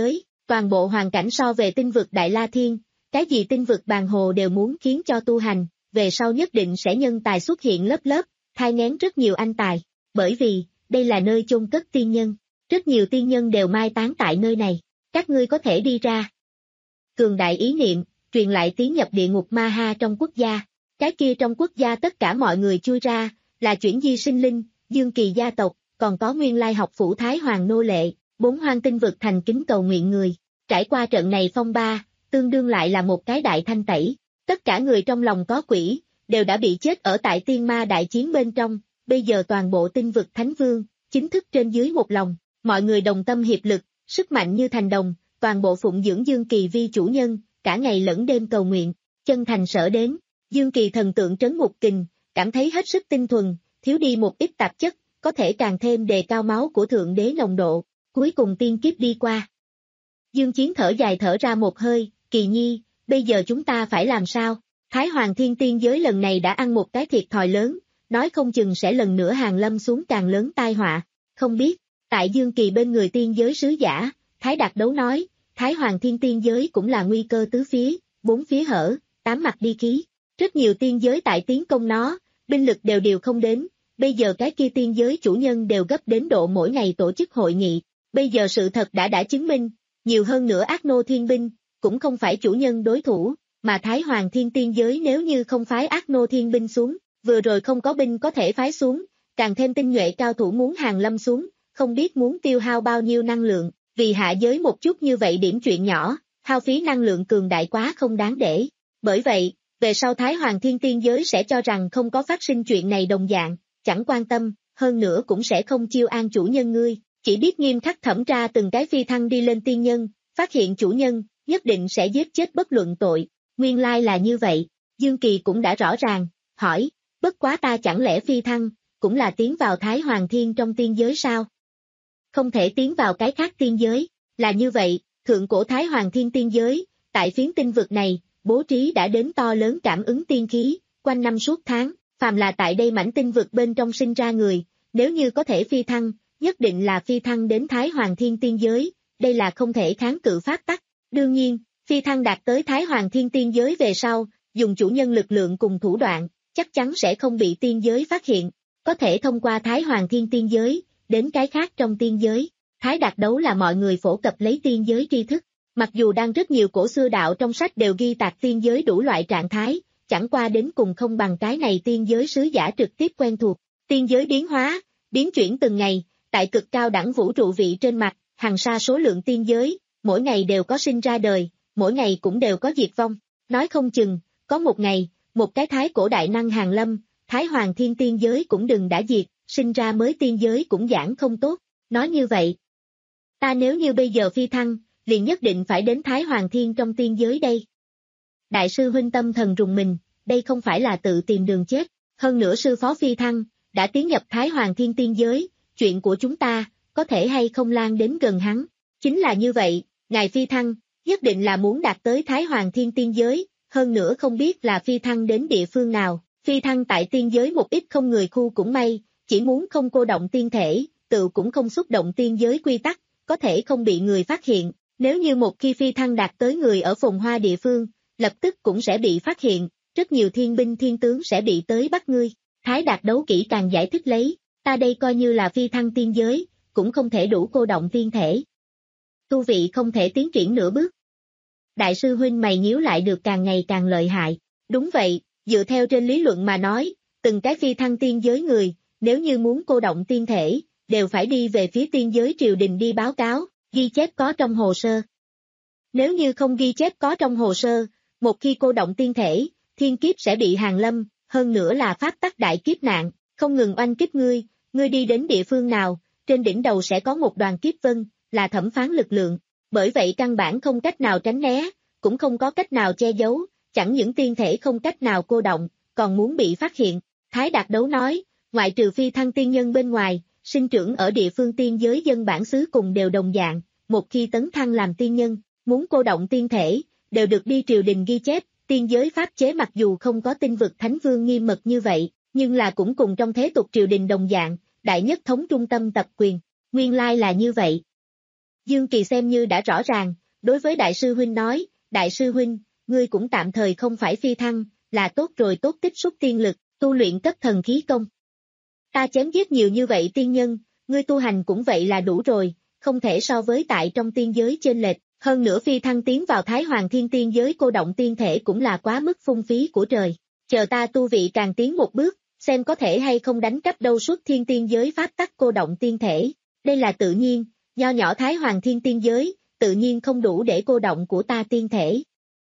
Toàn bộ hoàn cảnh so về tinh vực Đại La Thiên, cái gì tinh vực bàn hồ đều muốn khiến cho tu hành, về sau nhất định sẽ nhân tài xuất hiện lớp lớp, thai nghén rất nhiều anh tài, bởi vì, đây là nơi chôn cất tiên nhân, rất nhiều tiên nhân đều mai táng tại nơi này, các ngươi có thể đi ra. Cường đại ý niệm, truyền lại tiến nhập địa ngục ma ha trong quốc gia, cái kia trong quốc gia tất cả mọi người chui ra, là chuyển di sinh linh, Dương Kỳ gia tộc, còn có nguyên lai học phủ Thái Hoàng nô lệ, bốn hoang tinh vực thành kính cầu nguyện người, trải qua trận này phong ba, tương đương lại là một cái đại thanh tẩy, tất cả người trong lòng có quỷ, đều đã bị chết ở tại tiên ma đại chiến bên trong, bây giờ toàn bộ tinh vực Thánh Vương, chính thức trên dưới một lòng, mọi người đồng tâm hiệp lực, sức mạnh như thành đồng, toàn bộ phụng dưỡng Dương Kỳ vi chủ nhân, cả ngày lẫn đêm cầu nguyện, chân thành sở đến, Dương Kỳ thần tượng trấn ngục kình, cảm thấy hết sức tinh thuần, thiếu đi một ít tạp chất, có thể càng thêm đề cao máu của Thượng Đế nồng độ, cuối cùng tiên kiếp đi qua. Dương Chiến thở dài thở ra một hơi, Kỳ Nhi, bây giờ chúng ta phải làm sao? Thái Hoàng Thiên Tiên giới lần này đã ăn một cái thiệt thòi lớn, nói không chừng sẽ lần nữa hàng lâm xuống càng lớn tai họa, không biết, tại Dương Kỳ bên người tiên giới sứ giả, Thái Đạt Đấu nói, Thái Hoàng Thiên Tiên giới cũng là nguy cơ tứ phía, bốn phía hở, tám mặt đi khí, rất nhiều tiên giới tại tiến công nó, binh lực đều điều không đến, bây giờ cái kia tiên giới chủ nhân đều gấp đến độ mỗi ngày tổ chức hội nghị, bây giờ sự thật đã đã chứng minh, nhiều hơn nữa ác nô thiên binh, cũng không phải chủ nhân đối thủ, mà Thái Hoàng Thiên Tiên giới nếu như không phái ác nô thiên binh xuống, vừa rồi không có binh có thể phái xuống, càng thêm tinh nhuệ cao thủ muốn hàng lâm xuống, không biết muốn tiêu hao bao nhiêu năng lượng, vì hạ giới một chút như vậy điểm chuyện nhỏ, hao phí năng lượng cường đại quá không đáng để. Bởi vậy, về sau Thái Hoàng Thiên Tiên giới sẽ cho rằng không có phát sinh chuyện này đồng dạng, chẳng quan tâm, hơn nữa cũng sẽ không chiêu an chủ nhân ngươi, chỉ biết nghiêm khắc thẩm tra từng cái phi thăng đi lên tiên nhân, phát hiện chủ nhân, nhất định sẽ giết chết bất luận tội, nguyên lai là như vậy, Dương Kỳ cũng đã rõ ràng, hỏi, bất quá ta chẳng lẽ phi thăng, cũng là tiến vào Thái Hoàng Thiên trong tiên giới sao? Không thể tiến vào cái khác tiên giới, là như vậy, thượng cổ Thái Hoàng Thiên tiên giới, tại phiến tinh vực này, bố trí đã đến to lớn cảm ứng tiên khí, quanh năm suốt tháng, phàm là tại đây mảnh tinh vực bên trong sinh ra người, nếu như có thể phi thăng, nhất định là phi thăng đến Thái Hoàng Thiên tiên giới, đây là không thể kháng cự pháp tắc. Đương nhiên, phi thăng đạt tới Thái Hoàng Thiên tiên giới về sau, dùng chủ nhân lực lượng cùng thủ đoạn, chắc chắn sẽ không bị tiên giới phát hiện, có thể thông qua Thái Hoàng Thiên tiên giới, đến cái khác trong tiên giới. Thái Đạt Đấu là mọi người phổ cập lấy tiên giới tri thức, mặc dù đang rất nhiều cổ xưa đạo trong sách đều ghi tạc tiên giới đủ loại trạng thái, chẳng qua đến cùng không bằng cái này tiên giới sứ giả trực tiếp quen thuộc. Tiên giới biến hóa, biến chuyển từng ngày, tại cực cao đẳng vũ trụ vị trên mặt, hàng sa số lượng tiên giới, mỗi ngày đều có sinh ra đời, mỗi ngày cũng đều có diệt vong. Nói không chừng, có một ngày, một cái thái cổ đại năng hàng lâm, Thái Hoàng Thiên tiên giới cũng đừng đã diệt, sinh ra mới tiên giới cũng giảng không tốt. Nói như vậy, ta nếu như bây giờ phi thăng, liền nhất định phải đến Thái Hoàng Thiên trong tiên giới đây. Đại sư huynh tâm thần rùng mình, đây không phải là tự tìm đường chết, hơn nữa sư phó phi thăng, đã tiến nhập Thái Hoàng Thiên tiên giới, chuyện của chúng ta, có thể hay không lan đến gần hắn. Chính là như vậy, ngài phi thăng, nhất định là muốn đạt tới Thái Hoàng Thiên tiên giới, hơn nữa không biết là phi thăng đến địa phương nào, phi thăng tại tiên giới một ít không người khu cũng may, chỉ muốn không cô động tiên thể, tự cũng không xúc động tiên giới quy tắc, có thể không bị người phát hiện, nếu như một khi phi thăng đạt tới người ở phồn hoa địa phương, lập tức cũng sẽ bị phát hiện, rất nhiều thiên binh thiên tướng sẽ bị tới bắt ngươi. Thái Đạt Đấu kỹ càng giải thích lấy, ta đây coi như là phi thăng tiên giới, cũng không thể đủ cô động tiên thể. Tu vị không thể tiến triển nửa bước. Đại sư huynh mày nhíu lại được càng ngày càng lợi hại, đúng vậy, dựa theo trên lý luận mà nói, từng cái phi thăng tiên giới người, nếu như muốn cô động tiên thể, đều phải đi về phía tiên giới triều đình đi báo cáo, ghi chép có trong hồ sơ. Nếu như không ghi chép có trong hồ sơ, một khi cô động tiên thể, thiên kiếp sẽ bị hàng lâm, hơn nữa là pháp tắc đại kiếp nạn, không ngừng oanh kích ngươi, ngươi đi đến địa phương nào, trên đỉnh đầu sẽ có một đoàn kiếp vân, là thẩm phán lực lượng, bởi vậy căn bản không cách nào tránh né, cũng không có cách nào che giấu, chẳng những tiên thể không cách nào cô động, còn muốn bị phát hiện. Thái Đạt Đấu nói, ngoại trừ phi thăng tiên nhân bên ngoài, sinh trưởng ở địa phương tiên giới dân bản xứ cùng đều đồng dạng, một khi tấn thăng làm tiên nhân, muốn cô động tiên thể, đều được đi triều đình ghi chép, tiên giới pháp chế mặc dù không có tinh vực thánh vương nghiêm mật như vậy, nhưng là cũng cùng trong thế tục triều đình đồng dạng, đại nhất thống trung tâm tập quyền, nguyên lai là như vậy. Dương Kỳ xem như đã rõ ràng, đối với đại sư huynh nói, đại sư huynh, ngươi cũng tạm thời không phải phi thăng, là tốt rồi, tốt tích xúc tiên lực, tu luyện cấp thần khí công. Ta chém giết nhiều như vậy tiên nhân, ngươi tu hành cũng vậy là đủ rồi, không thể so với tại trong tiên giới chênh lệch, hơn nữa phi thăng tiến vào Thái Hoàng Thiên tiên giới cô động tiên thể cũng là quá mức phung phí của trời, chờ ta tu vị càng tiến một bước, xem có thể hay không đánh cắp đâu suốt thiên tiên giới pháp tắc cô động tiên thể, đây là tự nhiên, nho nhỏ Thái Hoàng Thiên tiên giới, tự nhiên không đủ để cô động của ta tiên thể.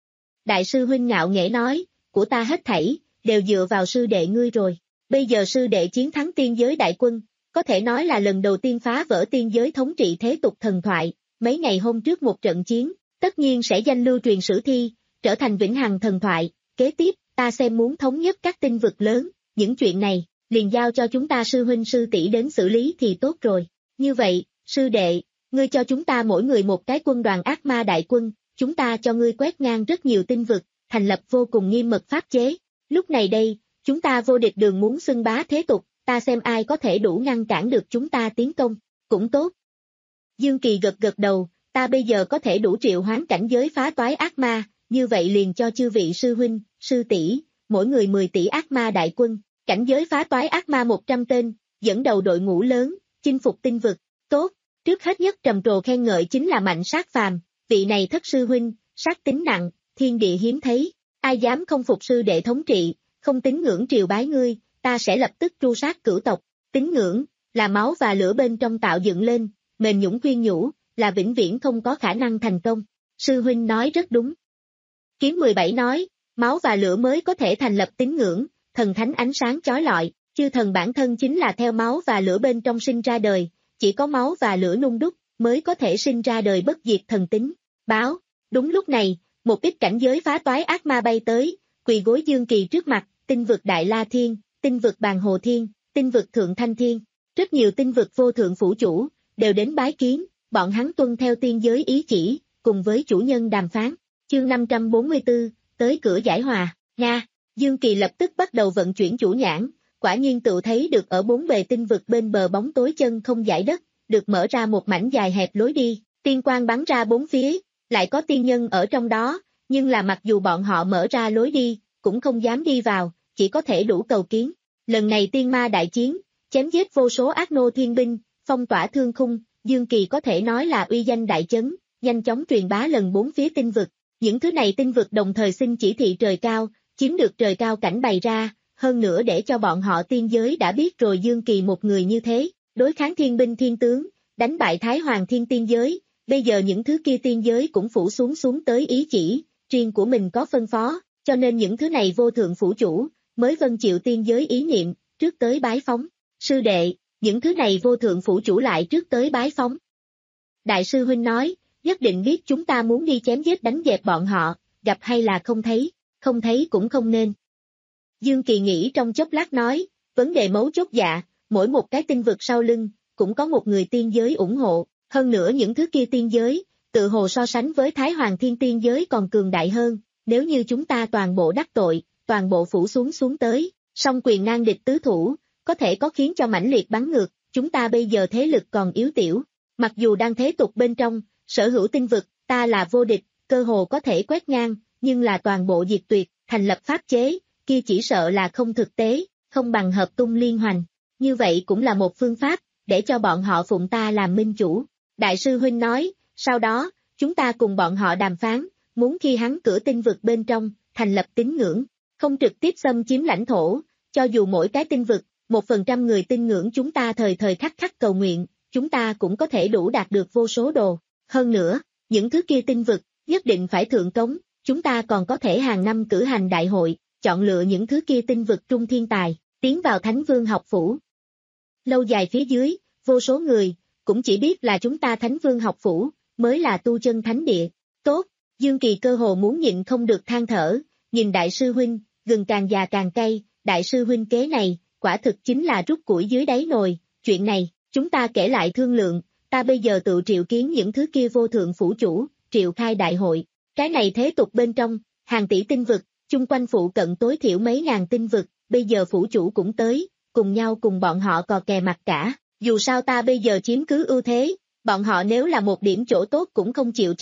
Đại sư huynh ngạo nghễ nói, của ta hết thảy, đều dựa vào sư đệ ngươi rồi, bây giờ sư đệ chiến thắng tiên giới đại quân, có thể nói là lần đầu tiên phá vỡ tiên giới thống trị thế tục thần thoại, mấy ngày hôm trước một trận chiến, tất nhiên sẽ danh lưu truyền sử thi, trở thành vĩnh hằng thần thoại, kế tiếp, ta xem muốn thống nhất các tinh vực lớn, những chuyện này, liền giao cho chúng ta sư huynh sư tỷ đến xử lý thì tốt rồi, như vậy, sư đệ, ngươi cho chúng ta mỗi người một cái quân đoàn ác ma đại quân, chúng ta cho ngươi quét ngang rất nhiều tinh vực, thành lập vô cùng nghiêm mật pháp chế, lúc này đây, chúng ta vô địch đường muốn xưng bá thế tục, ta xem ai có thể đủ ngăn cản được chúng ta tiến công, cũng tốt. Dương Kỳ gật gật đầu, ta bây giờ có thể đủ triệu hoán cảnh giới phá toái ác ma, như vậy liền cho chư vị sư huynh, sư tỷ, mỗi người mười tỷ ác ma đại quân, cảnh giới phá toái ác ma một trăm tên, dẫn đầu đội ngũ lớn, chinh phục tinh vực, tốt, trước hết nhất trầm trồ khen ngợi chính là Mạnh Sát Phàm, vị này thất sư huynh, sát tính nặng, thiên địa hiếm thấy, ai dám không phục sư đệ thống trị, không tín ngưỡng triều bái ngươi, ta sẽ lập tức tru sát cửu tộc, tín ngưỡng, là máu và lửa bên trong tạo dựng lên, mềm nhũn khuyên nhủ, là vĩnh viễn không có khả năng thành công, sư huynh nói rất đúng. Kiếm mười bảy nói, máu và lửa mới có thể thành lập tín ngưỡng, thần thánh ánh sáng chói lọi, chư thần bản thân chính là theo máu và lửa bên trong sinh ra đời, chỉ có máu và lửa nung đúc, mới có thể sinh ra đời bất diệt thần tính, báo, đúng lúc này, một ít cảnh giới phá toái ác ma bay tới, quỳ gối Dương Kỳ trước mặt, tinh vực Đại La Thiên, tinh vực Bàn Hồ Thiên, tinh vực Thượng Thanh Thiên, rất nhiều tinh vực vô thượng phủ chủ, đều đến bái kiến, bọn hắn tuân theo tiên giới ý chỉ, cùng với chủ nhân đàm phán, chương năm trăm bốn mươi tư, tới cửa giải hòa, Nga, Dương Kỳ lập tức bắt đầu vận chuyển chủ nhãn, quả nhiên tự thấy được ở bốn bề tinh vực bên bờ bóng tối chân không dải đất, được mở ra một mảnh dài hẹp lối đi, tiên quang bắn ra bốn phía, lại có tiên nhân ở trong đó, nhưng là mặc dù bọn họ mở ra lối đi, cũng không dám đi vào, chỉ có thể đủ cầu kiến. Lần này tiên ma đại chiến, chém giết vô số ác nô thiên binh, phong tỏa thương khung, Dương Kỳ có thể nói là uy danh đại chấn, nhanh chóng truyền bá lần bốn phía tinh vực. Những thứ này tinh vực đồng thời xin chỉ thị trời cao, chiếm được trời cao cảnh bày ra, hơn nữa để cho bọn họ tiên giới đã biết rồi Dương Kỳ một người như thế, đối kháng thiên binh thiên tướng, đánh bại Thái Hoàng Thiên tiên giới, bây giờ những thứ kia tiên giới cũng phủ xuống xuống tới ý chỉ, riêng của mình có phân phó, cho nên những thứ này vô thượng phủ chủ, mới vâng chịu tiên giới ý niệm, trước tới bái phóng. Sư đệ, những thứ này vô thượng phủ chủ lại trước tới bái phóng. Đại sư huynh nói, nhất định biết chúng ta muốn đi chém giết đánh dẹp bọn họ, gặp hay là không thấy, không thấy cũng không nên. Dương Kỳ nghĩ trong chốc lát nói, vấn đề mấu chốt dạ, mỗi một cái tinh vực sau lưng, cũng có một người tiên giới ủng hộ, hơn nữa những thứ kia tiên giới, tự hồ so sánh với Thái Hoàng Thiên tiên giới còn cường đại hơn, nếu như chúng ta toàn bộ đắc tội, toàn bộ phủ xuống xuống tới, song quyền ngang địch tứ thủ, có thể có khiến cho mãnh liệt bắn ngược, chúng ta bây giờ thế lực còn yếu tiểu, mặc dù đang thế tục bên trong, sở hữu tinh vực, ta là vô địch, cơ hồ có thể quét ngang, nhưng là toàn bộ diệt tuyệt, thành lập pháp chế, kia chỉ sợ là không thực tế, không bằng hợp tung liên hoành, như vậy cũng là một phương pháp, để cho bọn họ phụng ta làm minh chủ. Đại sư huynh nói, sau đó, chúng ta cùng bọn họ đàm phán, muốn khi hắn cửa tinh vực bên trong, thành lập tín ngưỡng, không trực tiếp xâm chiếm lãnh thổ, cho dù mỗi cái tinh vực, một phần trăm người tin ngưỡng chúng ta thời thời khắc khắc cầu nguyện, chúng ta cũng có thể đủ đạt được vô số đồ. Hơn nữa, những thứ kia tinh vực, nhất định phải thượng cống, chúng ta còn có thể hàng năm cử hành đại hội, chọn lựa những thứ kia tinh vực trung thiên tài, tiến vào Thánh Vương học phủ. Lâu dài phía dưới, vô số người, cũng chỉ biết là chúng ta Thánh Vương học phủ, mới là tu chân thánh địa. Tốt, Dương Kỳ cơ hồ muốn nhịn không được than thở, nhìn đại sư huynh, gừng càng già càng cay, đại sư huynh kế này, quả thực chính là rút củi dưới đáy nồi, chuyện này, chúng ta kể lại thương lượng, ta bây giờ tự triệu kiến những thứ kia vô thượng phủ chủ, triệu khai đại hội, cái này thế tục bên trong, hàng tỷ tinh vực, chung quanh phụ cận tối thiểu mấy ngàn tinh vực, bây giờ phủ chủ cũng tới, cùng nhau cùng bọn họ cò kè mặt cả, dù sao ta bây giờ chiếm cứ ưu thế, bọn họ nếu là một điểm chỗ tốt cũng không chịu cho,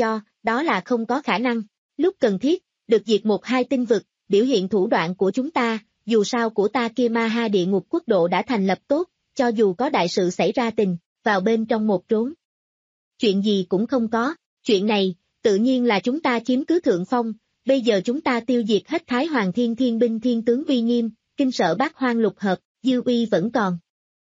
đó là không có khả năng. Lúc cần thiết, được diệt một hai tinh vực, biểu hiện thủ đoạn của chúng ta, dù sao của ta kia ma ha địa ngục quốc độ đã thành lập tốt, cho dù có đại sự xảy ra tình, vào bên trong một trốn. Chuyện gì cũng không có, chuyện này, tự nhiên là chúng ta chiếm cứ thượng phong, bây giờ chúng ta tiêu diệt hết Thái Hoàng Thiên Thiên binh thiên tướng uy nghiêm, kinh sợ bát hoang lục hợp, dư uy vẫn còn.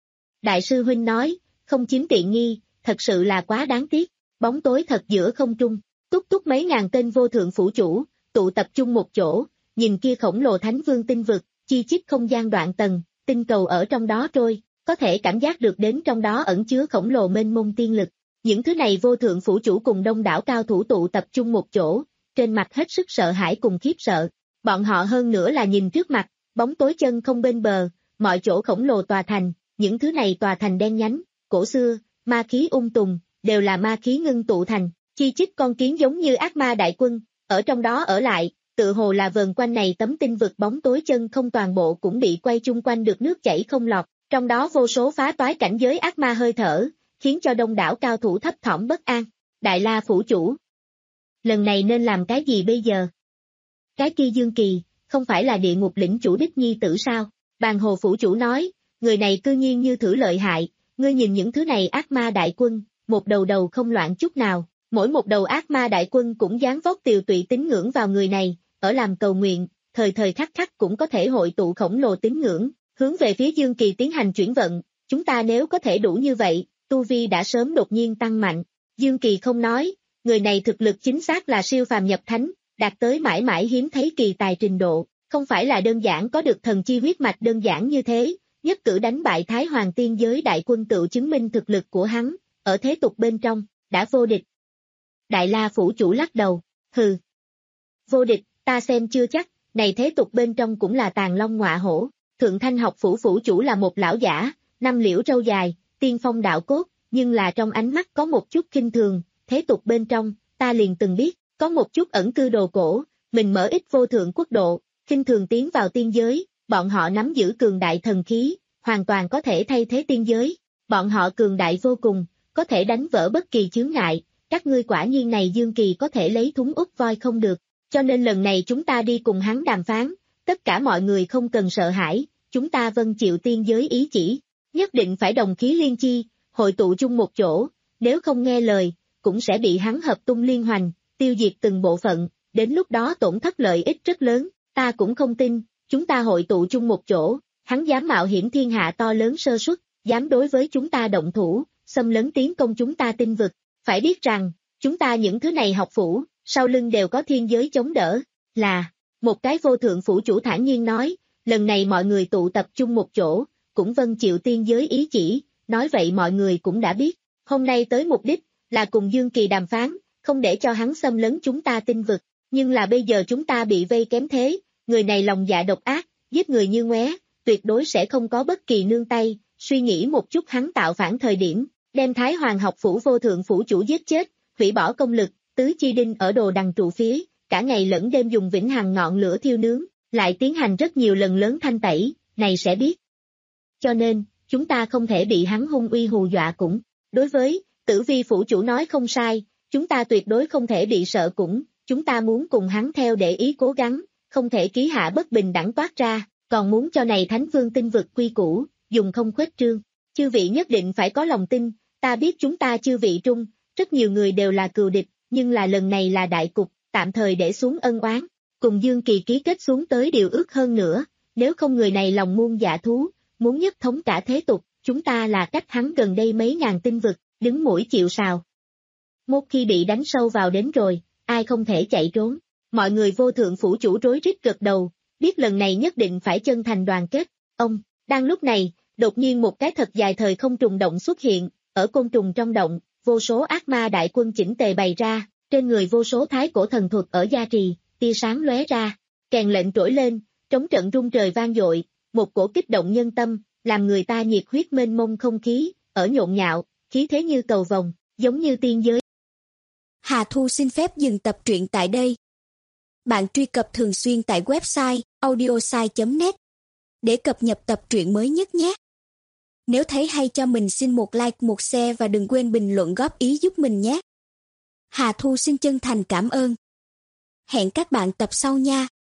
Đại sư huynh nói, không chiếm tiện nghi, thật sự là quá đáng tiếc, bóng tối thật giữa không trung, túc túc mấy ngàn tên vô thượng phủ chủ, tụ tập trung một chỗ, nhìn kia khổng lồ thánh vương tinh vực, chi chít không gian đoạn tầng, tinh cầu ở trong đó trôi, có thể cảm giác được đến trong đó ẩn chứa khổng lồ mênh mông tiên lực. Những thứ này vô thượng phủ chủ cùng đông đảo cao thủ tụ tập trung một chỗ, trên mặt hết sức sợ hãi cùng khiếp sợ. Bọn họ hơn nữa là nhìn trước mặt, bóng tối chân không bên bờ, mọi chỗ khổng lồ tòa thành, những thứ này tòa thành đen nhánh, cổ xưa, ma khí ung tùng, đều là ma khí ngưng tụ thành, chi chít con kiến giống như ác ma đại quân, ở trong đó ở lại, tự hồ là vờn quanh này tấm tinh vực bóng tối chân không toàn bộ cũng bị quay chung quanh được nước chảy không lọt, trong đó vô số phá toái cảnh giới ác ma hơi thở, khiến cho đông đảo cao thủ thấp thỏm bất an. Đại La phủ chủ, lần này nên làm cái gì bây giờ? Cái kia Dương Kỳ, không phải là địa ngục lĩnh chủ đích nhi tử sao? Bàn Hồ phủ chủ nói, người này cư nhiên như thử lợi hại, ngươi nhìn những thứ này ác ma đại quân, một đầu đầu không loạn chút nào, mỗi một đầu ác ma đại quân cũng dán vóc tiều tụy tín ngưỡng vào người này, ở làm cầu nguyện, thời thời khắc khắc cũng có thể hội tụ khổng lồ tín ngưỡng, hướng về phía Dương Kỳ tiến hành chuyển vận, chúng ta nếu có thể đủ như vậy, tu vi đã sớm đột nhiên tăng mạnh. Dương Kỳ không nói, người này thực lực chính xác là siêu phàm nhập thánh, đạt tới mãi mãi hiếm thấy kỳ tài trình độ, không phải là đơn giản có được thần chi huyết mạch đơn giản như thế, nhất cử đánh bại Thái Hoàng tiên giới đại quân tự chứng minh thực lực của hắn, ở thế tục bên trong, đã vô địch. Đại La phủ chủ lắc đầu, hừ. Vô địch, ta xem chưa chắc, này thế tục bên trong cũng là tàn long ngọa hổ. Thượng Thanh học phủ phủ chủ là một lão giả, năm liễu râu dài, tiên phong đạo cốt, nhưng là trong ánh mắt có một chút khinh thường, thế tục bên trong, ta liền từng biết, có một chút ẩn cư đồ cổ, mình mở ít vô thượng quốc độ, khinh thường tiến vào tiên giới, bọn họ nắm giữ cường đại thần khí, hoàn toàn có thể thay thế tiên giới, bọn họ cường đại vô cùng, có thể đánh vỡ bất kỳ chướng ngại, các ngươi quả nhiên này Dương Kỳ có thể lấy thúng út voi không được, cho nên lần này chúng ta đi cùng hắn đàm phán, tất cả mọi người không cần sợ hãi, chúng ta vâng chịu tiên giới ý chỉ, nhất định phải đồng khí liên chi, hội tụ chung một chỗ, nếu không nghe lời, cũng sẽ bị hắn hợp tung liên hoành, tiêu diệt từng bộ phận, đến lúc đó tổn thất lợi ích rất lớn, ta cũng không tin, chúng ta hội tụ chung một chỗ, hắn dám mạo hiểm thiên hạ to lớn sơ suất, dám đối với chúng ta động thủ, xâm lấn tiến công chúng ta tinh vực, phải biết rằng, chúng ta những thứ này học phủ, sau lưng đều có thiên giới chống đỡ, là, một cái vô thượng phủ chủ thản nhiên nói, lần này mọi người tụ tập chung một chỗ, cũng vâng chịu tiên giới ý chỉ, nói vậy mọi người cũng đã biết, hôm nay tới mục đích, là cùng Dương Kỳ đàm phán, không để cho hắn xâm lấn chúng ta tinh vực, nhưng là bây giờ chúng ta bị vây kém thế, người này lòng dạ độc ác, giết người như ngoé, tuyệt đối sẽ không có bất kỳ nương tay, suy nghĩ một chút hắn tạo phản thời điểm, đem Thái Hoàng học phủ vô thượng phủ chủ giết chết, hủy bỏ công lực, tứ chi đinh ở đồ đằng trụ phía, cả ngày lẫn đêm dùng vĩnh hằng ngọn lửa thiêu nướng, lại tiến hành rất nhiều lần lớn thanh tẩy, này sẽ biết. Cho nên, chúng ta không thể bị hắn hung uy hù dọa cũng. Đối với, Tử Vi phủ chủ nói không sai, chúng ta tuyệt đối không thể bị sợ cũng, chúng ta muốn cùng hắn theo để ý cố gắng, không thể ký hạ bất bình đẳng toát ra, còn muốn cho này Thánh Vương tinh vực quy củ, dùng không khuếch trương. Chư vị nhất định phải có lòng tin, ta biết chúng ta chư vị trung, rất nhiều người đều là cừu địch, nhưng là lần này là đại cục, tạm thời để xuống ân oán, cùng Dương Kỳ ký kết xuống tới điều ước hơn nữa, nếu không người này lòng muôn dạ thú, muốn nhất thống cả thế tục, chúng ta là cách hắn gần đây mấy ngàn tinh vực, đứng mũi chịu sào. Một khi bị đánh sâu vào đến rồi, ai không thể chạy trốn, mọi người vô thượng phủ chủ rối rít gật đầu, biết lần này nhất định phải chân thành đoàn kết, ông, đang lúc này, đột nhiên một cái thật dài thời không trùng động xuất hiện, ở côn trùng trong động, vô số ác ma đại quân chỉnh tề bày ra, trên người vô số thái cổ thần thuật ở gia trì, tia sáng lóe ra, kèn lệnh trỗi lên, trống trận rung trời vang dội, một cổ kích động nhân tâm, làm người ta nhiệt huyết mênh mông không khí, ở nhộn nhạo, khí thế như cầu vồng, giống như tiên giới. Hà Thu xin phép dừng tập truyện tại đây. Bạn truy cập thường xuyên tại website audiosai chấm net để cập nhật tập truyện mới nhất nhé. Nếu thấy hay cho mình xin một like, một share và đừng quên bình luận góp ý giúp mình nhé. Hà Thu xin chân thành cảm ơn. Hẹn các bạn tập sau nha.